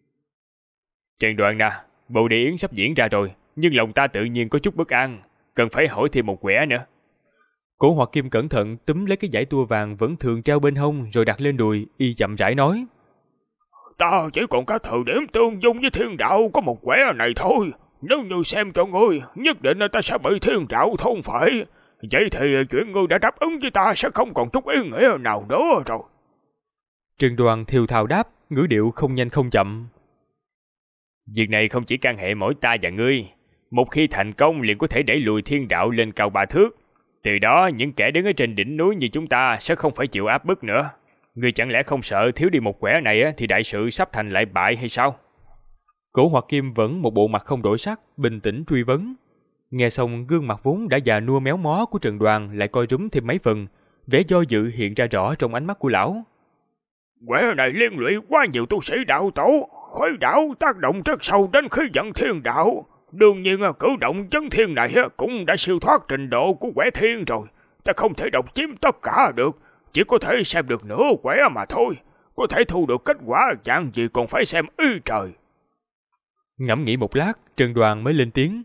Trần Đoàn nè, bộ địa yến sắp diễn ra rồi, nhưng lòng ta tự nhiên có chút bất an, cần phải hỏi thêm một quẻ nữa. Cổ Hoặc Kim cẩn thận túm lấy cái dải tua vàng vẫn thường treo bên hông rồi đặt lên đùi, y chậm rãi nói: Ta chỉ còn có thời điểm tương dung với thiên đạo có một quẻ này thôi. Nếu như xem cho ngươi, nhất định ta sẽ bị thiên đạo thôn phệ. Vậy thì chuyện ngươi đã đáp ứng với ta sẽ không còn chút ý nghĩa nào nữa rồi. Trần Đoàn thiều thào đáp, ngữ điệu không nhanh không chậm: Việc này không chỉ can hệ mỗi ta và ngươi. Một khi thành công liền có thể đẩy lùi thiên đạo lên cao 3 thước. Từ đó những kẻ đứng ở trên đỉnh núi như chúng ta sẽ không phải chịu áp bức nữa. Ngươi chẳng lẽ không sợ thiếu đi một quẻ này thì đại sự sắp thành lại bại hay sao? Cổ Hoặc Kim vẫn một bộ mặt không đổi sắc, bình tĩnh truy vấn. Nghe xong, gương mặt vốn đã già nua méo mó của Trần Đoàn lại coi rúm thêm mấy phần, vẻ do dự hiện ra rõ trong ánh mắt của lão. Quẻ này liên lụy quá nhiều tu sĩ đạo tổ, khối đạo tác động rất sâu đến khí vận thiên đạo. Đương nhiên cử động chấn thiên này cũng đã siêu thoát trình độ của quẻ thiên rồi. Ta không thể độc chiếm tất cả được, chỉ có thể xem được nửa quẻ mà thôi. Có thể thu được kết quả dạng gì còn phải xem ý trời. Ngẫm nghĩ một lát, Trần Đoàn mới lên tiếng: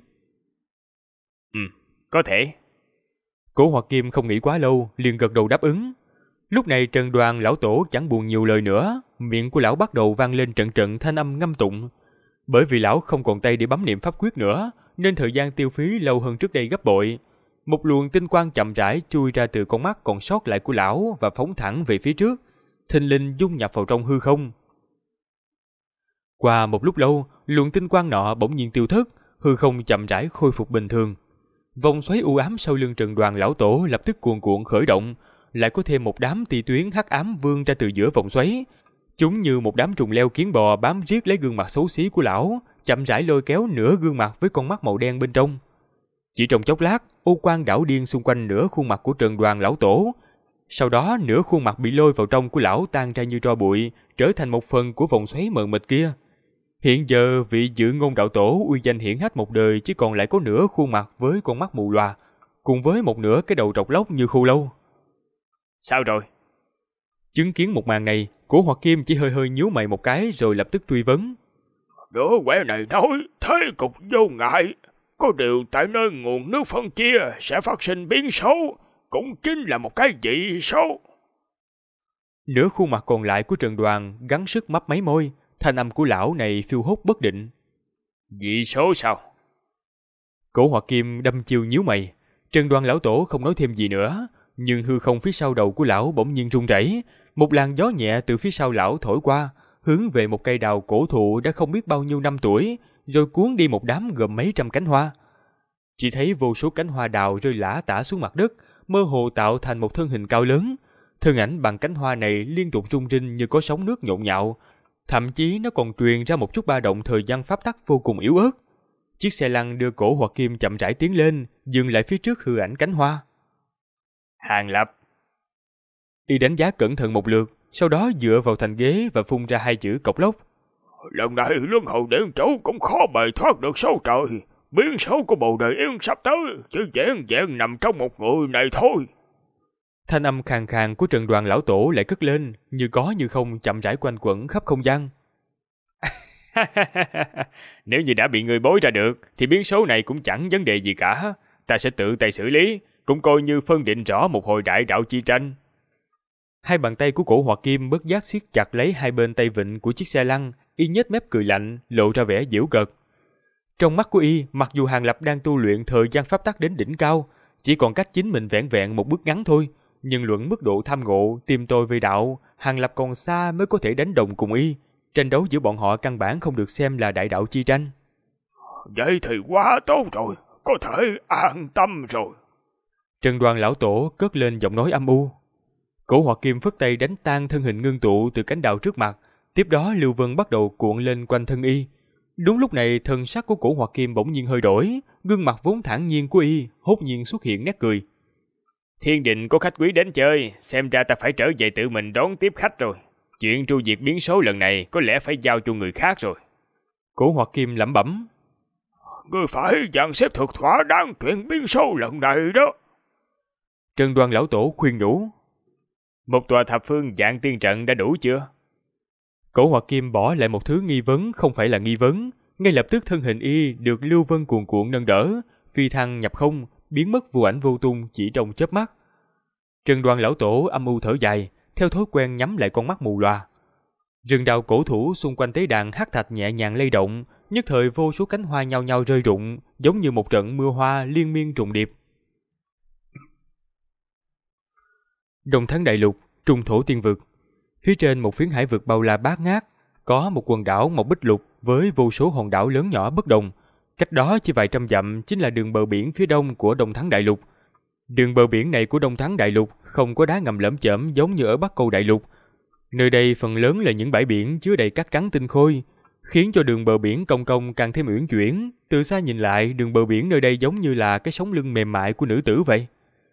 Có thể. Cổ Hoặc Kim không nghĩ quá lâu, liền gật đầu đáp ứng. Lúc này Trần Đoàn lão tổ chẳng buồn nhiều lời nữa, miệng của lão bắt đầu vang lên trận trận thanh âm ngâm tụng. Bởi vì lão không còn tay để bấm niệm pháp quyết nữa, nên thời gian tiêu phí lâu hơn trước đây gấp bội. Một luồng tinh quang chậm rãi chui ra từ con mắt còn sót lại của lão và phóng thẳng về phía trước, thình lình dung nhập vào trong hư không. Qua một lúc lâu, luồng tinh quang nọ bỗng nhiên tiêu thất, hư không chậm rãi khôi phục bình thường. Vòng xoáy u ám sau lưng Trần Đoàn lão tổ lập tức cuồn cuộn khởi động, lại có thêm một đám tia tuyến hắc ám vươn ra từ giữa vòng xoáy. Chúng như một đám trùng leo kiến bò bám riết lấy gương mặt xấu xí của lão, chậm rãi lôi kéo nửa gương mặt với con mắt màu đen bên trong. Chỉ trong chốc lát, ô quang đảo điên xung quanh nửa khuôn mặt của Trần Đoàn lão tổ. Sau đó nửa khuôn mặt bị lôi vào trong của lão tan ra như tro bụi, trở thành một phần của vòng xoáy mờ mịt kia. Hiện giờ vị Dự Ngôn đạo tổ uy danh hiển hách một đời chỉ còn lại có nửa khuôn mặt với con mắt mù lòa, cùng với một nửa cái đầu trọc lóc như khô lâu. Sao rồi? Chứng kiến một màn này, Cổ Hoặc Kim chỉ hơi hơi nhíu mày một cái rồi lập tức truy vấn. Đứa quẻ này nói thế cục vô ngại, có điều tại nơi nguồn nước phân chia sẽ phát sinh biến số, cũng chính là một cái dị số. Nửa khuôn mặt còn lại của Trần Đoàn gắng sức mấp máy môi, thanh âm của lão này phiêu hốt bất định. Dị số sao? Cổ Hoặc Kim đâm chiêu nhíu mày. Trần Đoàn lão tổ không nói thêm gì nữa, nhưng hư không phía sau đầu của lão bỗng nhiên rung rẩy, một làn gió nhẹ từ phía sau lão thổi qua, hướng về một cây đào cổ thụ đã không biết bao nhiêu năm tuổi, rồi cuốn đi một đám gồm mấy trăm cánh hoa. Chỉ thấy vô số cánh hoa đào rơi lả tả xuống mặt đất, mơ hồ tạo thành một thân hình cao lớn. Thân ảnh bằng cánh hoa này liên tục rung rinh như có sóng nước nhộn nhạo, thậm chí nó còn truyền ra một chút ba động thời gian pháp tắc vô cùng yếu ớt. Chiếc xe lăn đưa Cổ Hoặc Kim chậm rãi tiến lên, dừng lại phía trước hư ảnh cánh hoa. Hàng Lập. Y đánh giá cẩn thận một lượt, sau đó dựa vào thành ghế và phun ra hai chữ cộc lốc. Lần này luân hồi điện chủ cũng khó bày thoát được số trời. Biến số của bầu đời yên sắp tới chỉ dễ dàng nằm trong một người này thôi. Thanh âm khàn khàn của Trần Đoàn lão tổ lại cất lên, như có như không chậm rãi quanh quẩn khắp không gian. Nếu như đã bị người bối ra được, thì biến số này cũng chẳng vấn đề gì cả. Ta sẽ tự tay xử lý, cũng coi như phân định rõ một hồi đại đạo chi tranh. Hai bàn tay của Cổ Hoặc Kim bất giác siết chặt lấy hai bên tay vịn của chiếc xe lăn, y nhếch mép cười lạnh, lộ ra vẻ giễu cợt. Trong mắt của y, mặc dù Hàng Lập đang tu luyện thời gian pháp tắc đến đỉnh cao, chỉ còn cách chính mình vẹn vẹn một bước ngắn thôi, nhưng luận mức độ tham ngộ, tìm tòi về đạo, Hàng Lập còn xa mới có thể đánh đồng cùng y. Tranh đấu giữa bọn họ căn bản không được xem là đại đạo chi tranh. Vậy thì quá tốt rồi, có thể an tâm rồi. Trần Đoàn lão tổ cất lên giọng nói âm u. Cổ Hoạt Kim phất tay đánh tan thân hình ngưng tụ từ cánh đào trước mặt, tiếp đó lưu vân bắt đầu cuộn lên quanh thân y. Đúng lúc này thần sắc của Cổ Hoạt Kim bỗng nhiên hơi đổi, gương mặt vốn thản nhiên của y hốt nhiên xuất hiện nét cười. Thiên Đình có khách quý đến chơi, xem ra ta phải trở về tự mình đón tiếp khách rồi. Chuyện tru diệt biến số lần này có lẽ phải giao cho người khác rồi. Cổ Hoạt Kim lẩm bẩm. Ngươi phải dàn xếp thật thỏa đáng chuyện biến số lần này đó. Trần Đoàn lão tổ khuyên nhủ. Một tòa thập phương dạng tiên trận đã đủ chưa? Cổ Hoạt Kim bỏ lại một thứ nghi vấn không phải là nghi vấn, ngay lập tức thân hình y được lưu vân cuồn cuộn nâng đỡ, phi thăng nhập không, biến mất vô ảnh vô tung chỉ trong chớp mắt. Trần Đoàn lão tổ âm u thở dài, theo thói quen nhắm lại con mắt mù loà. Rừng đào cổ thụ xung quanh tế đàn hắc thạch nhẹ nhàng lay động, nhất thời vô số cánh hoa nhao nhao rơi rụng, giống như một trận mưa hoa liên miên trùng điệp. Đông Thắng đại lục, trung thổ tiên vực. Phía trên một phiến hải vực bao la bát ngát, có một quần đảo màu bích lục với vô số hòn đảo lớn nhỏ bất đồng. Cách đó chỉ vài trăm dặm chính là đường bờ biển phía đông của Đông Thắng đại lục. Đường bờ biển này của Đông Thắng đại lục không có đá ngầm lởm chởm giống như ở Bắc Câu đại lục. Nơi đây phần lớn là những bãi biển chứa đầy cát trắng tinh khôi, khiến cho đường bờ biển cong cong càng thêm uyển chuyển. Từ xa nhìn lại, đường bờ biển nơi đây giống như là cái sống lưng mềm mại của nữ tử vậy.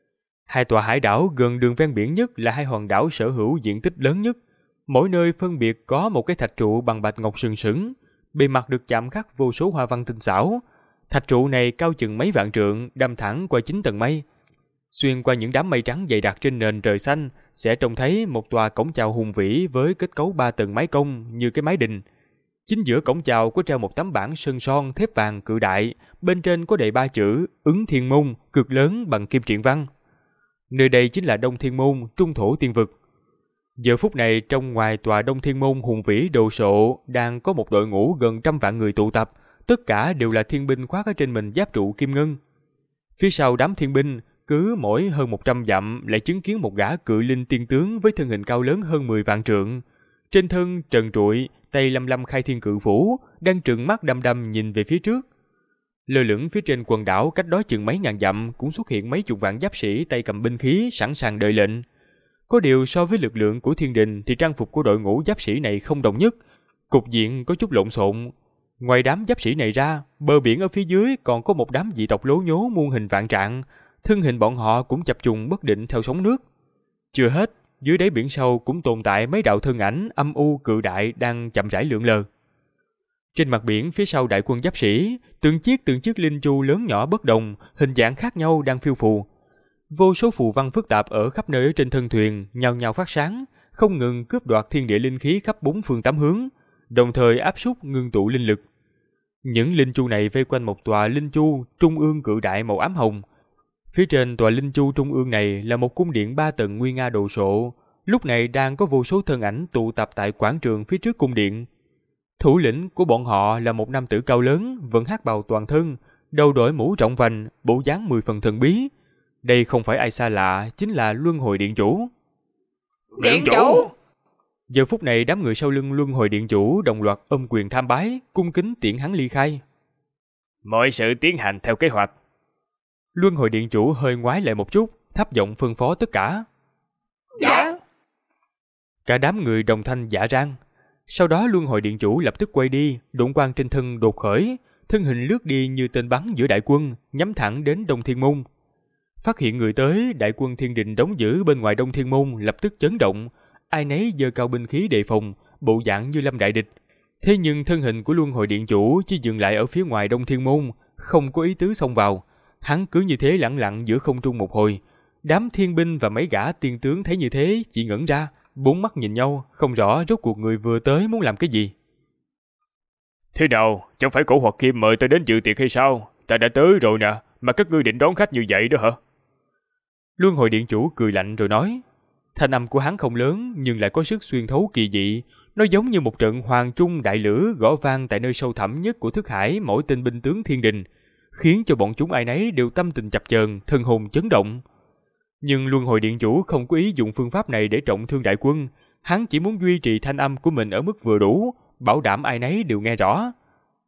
Hai tòa hải đảo gần đường ven biển nhất là hai hòn đảo sở hữu diện tích lớn nhất. Mỗi nơi phân biệt có một cái thạch trụ bằng bạch ngọc sừng sững, bề mặt được chạm khắc vô số hoa văn tinh xảo. Thạch trụ này cao chừng mấy vạn trượng, đâm thẳng qua 9 tầng mây. Xuyên qua những đám mây trắng dày đặc trên nền trời xanh, sẽ trông thấy một tòa cổng chào hùng vĩ với kết cấu 3 tầng mái cong như cái mái đình. Chính giữa cổng chào có treo một tấm bảng sơn son thép vàng cự đại, bên trên có đề 3 chữ Ứng Thiên Môn, cực lớn bằng kim triện văn. Nơi đây chính là Đông Thiên Môn, trung thổ tiên vực. Giờ phút này trong ngoài tòa Đông Thiên Môn hùng vĩ đồ sộ đang có một đội ngũ gần 100 vạn người tụ tập, tất cả đều là thiên binh khoác ở trên mình giáp trụ kim ngân. Phía sau đám thiên binh, cứ mỗi hơn 100 dặm lại chứng kiến một gã cự linh tiên tướng với thân hình cao lớn hơn 10 vạn trượng. Trên thân trần trụi, tay lăm lăm khai thiên cự phủ, đang trừng mắt đăm đăm nhìn về phía trước. Lơ lửng phía trên quần đảo cách đó chừng mấy ngàn dặm cũng xuất hiện mấy chục vạn giáp sĩ tay cầm binh khí sẵn sàng đợi lệnh. Có điều so với lực lượng của thiên đình thì trang phục của đội ngũ giáp sĩ này không đồng nhất, cục diện có chút lộn xộn. Ngoài đám giáp sĩ này ra, bờ biển ở phía dưới còn có một đám dị tộc lố nhố muôn hình vạn trạng, thân hình bọn họ cũng chập trùng bất định theo sóng nước. Chưa hết, dưới đáy biển sâu cũng tồn tại mấy đạo thân ảnh âm u cự đại đang chậm rãi lượn lờ. Trên mặt biển phía sau đại quân giáp sĩ, từng chiếc linh chu lớn nhỏ bất đồng, hình dạng khác nhau đang phiêu phù. Vô số phù văn phức tạp ở khắp nơi ở trên thân thuyền nhao nhao phát sáng, không ngừng cướp đoạt thiên địa linh khí khắp bốn phương tám hướng, đồng thời áp súc ngưng tụ linh lực. Những linh chu này vây quanh một tòa linh chu trung ương cự đại màu ám hồng. Phía trên tòa linh chu trung ương này là một cung điện 3 tầng nguy nga đồ sộ, lúc này đang có vô số thân ảnh tụ tập tại quảng trường phía trước cung điện. Thủ lĩnh của bọn họ là một nam tử cao lớn, vẫn hắc bào toàn thân, đầu đội mũ rộng vành, bộ dáng 10 phần thần bí. Đây không phải ai xa lạ, chính là Luân Hồi Điện Chủ. Điện Chủ! Giờ phút này đám người sau lưng Luân Hồi Điện Chủ đồng loạt ôm quyền tham bái, cung kính tiễn hắn ly khai. Mọi sự tiến hành theo kế hoạch. Luân Hồi Điện Chủ hơi ngoái lại một chút, thấp giọng phân phó tất cả. Dạ. Cả đám người đồng thanh dạ rang. Sau đó Luân Hồi Điện Chủ lập tức quay đi, độn quang trên thân đột khởi, thân hình lướt đi như tên bắn giữa đại quân, nhắm thẳng đến Đông Thiên Môn. Phát hiện người tới, đại quân thiên đình đóng giữ bên ngoài Đông Thiên Môn lập tức chấn động, ai nấy giơ cao binh khí đề phòng, bộ dạng như lâm đại địch. Thế nhưng thân hình của Luân Hồi Điện Chủ chỉ dừng lại ở phía ngoài Đông Thiên Môn, không có ý tứ xông vào. Hắn cứ như thế lẳng lặng giữa không trung một hồi. Đám thiên binh và mấy gã tiên tướng thấy như thế chỉ ngẩn ra, bốn mắt nhìn nhau, không rõ rốt cuộc người vừa tới muốn làm cái gì. Thế nào, chẳng phải Cổ Hoạt Kim mời tôi đến dự tiệc hay sao? Ta đã tới rồi nè, mà các ngươi định đón khách như vậy đó hả? Luân Hồi Điện Chủ cười lạnh rồi nói. Thanh âm của hắn không lớn nhưng lại có sức xuyên thấu kỳ dị. Nó giống như một trận hoàng trung đại lửa gõ vang tại nơi sâu thẳm nhất của thức hải mỗi tên binh tướng thiên đình, khiến cho bọn chúng ai nấy đều tâm tình chập chờn, thân hồn chấn động. Nhưng Luân Hồi Điện Chủ không có ý dụng phương pháp này để trọng thương đại quân, hắn chỉ muốn duy trì thanh âm của mình ở mức vừa đủ, bảo đảm ai nấy đều nghe rõ.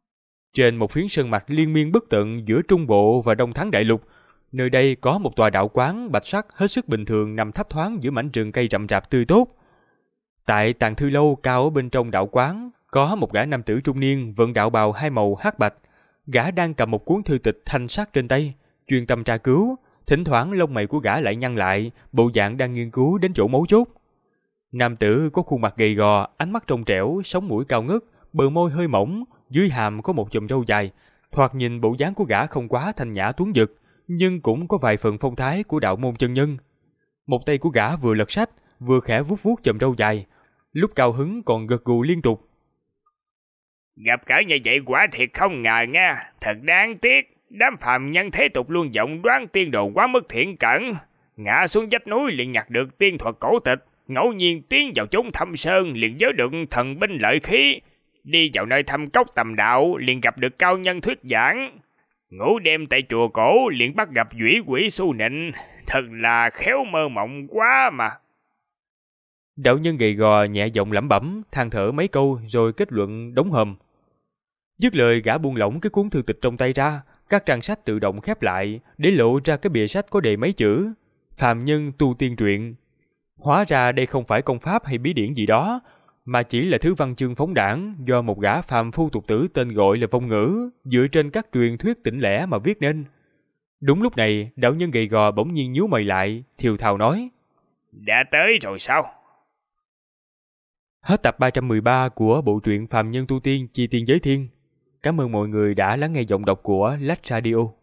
Trên một phiến sơn mạch liên miên bất tận giữa Trung Bộ và Đông Thắng Đại Lục, nơi đây có một tòa đạo quán bạch sắc hết sức bình thường nằm thấp thoáng giữa mảnh rừng cây rậm rạp tươi tốt. Tại tàng thư lâu cao ở bên trong đạo quán, có một gã nam tử trung niên vận đạo bào hai màu hắc bạch. Gã đang cầm một cuốn thư tịch thanh sắc trên tay, chuyên tâm tra cứu, thỉnh thoảng lông mày của gã lại nhăn lại, bộ dạng đang nghiên cứu đến chỗ mấu chốt. Nam tử có khuôn mặt gầy gò, ánh mắt trong trẻo, sống mũi cao ngất, bờ môi hơi mỏng, dưới hàm có một chùm râu dài. Thoạt nhìn bộ dáng của gã không quá thanh nhã tuấn giật, nhưng cũng có vài phần phong thái của đạo môn chân nhân. Một tay của gã vừa lật sách, vừa khẽ vuốt vuốt chùm râu dài, lúc cao hứng còn gật gù liên tục. Gặp cả như vậy quả thiệt không ngờ nha, thật đáng tiếc. Đám phàm nhân thế tục luôn vọng đoán tiên đồ quá mức thiện cận, ngã xuống vách núi liền nhặt được tiên thuật cổ tịch, ngẫu nhiên tiến vào chốn thâm sơn liền vớ được thần binh lợi khí, đi vào nơi thăm cốc tầm đạo liền gặp được cao nhân thuyết giảng, ngủ đêm tại chùa cổ liền bắt gặp dũy quỷ su nịnh, thật là khéo mơ mộng quá mà. Đạo nhân gầy gò nhẹ giọng lẩm bẩm, than thở mấy câu rồi kết luận đóng hòm. Dứt lời, gã buông lỏng cái cuốn thư tịch trong tay ra, các trang sách tự động khép lại để lộ ra cái bìa sách có đề mấy chữ Phàm nhân tu tiên truyện. Hóa ra đây không phải công pháp hay bí điển gì đó, mà chỉ là thứ văn chương phóng đãng do một gã phàm phu tục tử tên gọi là Vong Ngữ dựa trên các truyền thuyết tĩnh lẻ mà viết nên. Đúng lúc này, đạo nhân gầy gò bỗng nhiên nhíu mày lại, thiều thào nói: Đã tới rồi sao? Hết tập 313 của bộ truyện Phàm nhân tu tiên chi tiên giới thiên. Cảm ơn mọi người đã lắng nghe giọng đọc của Lách Radio.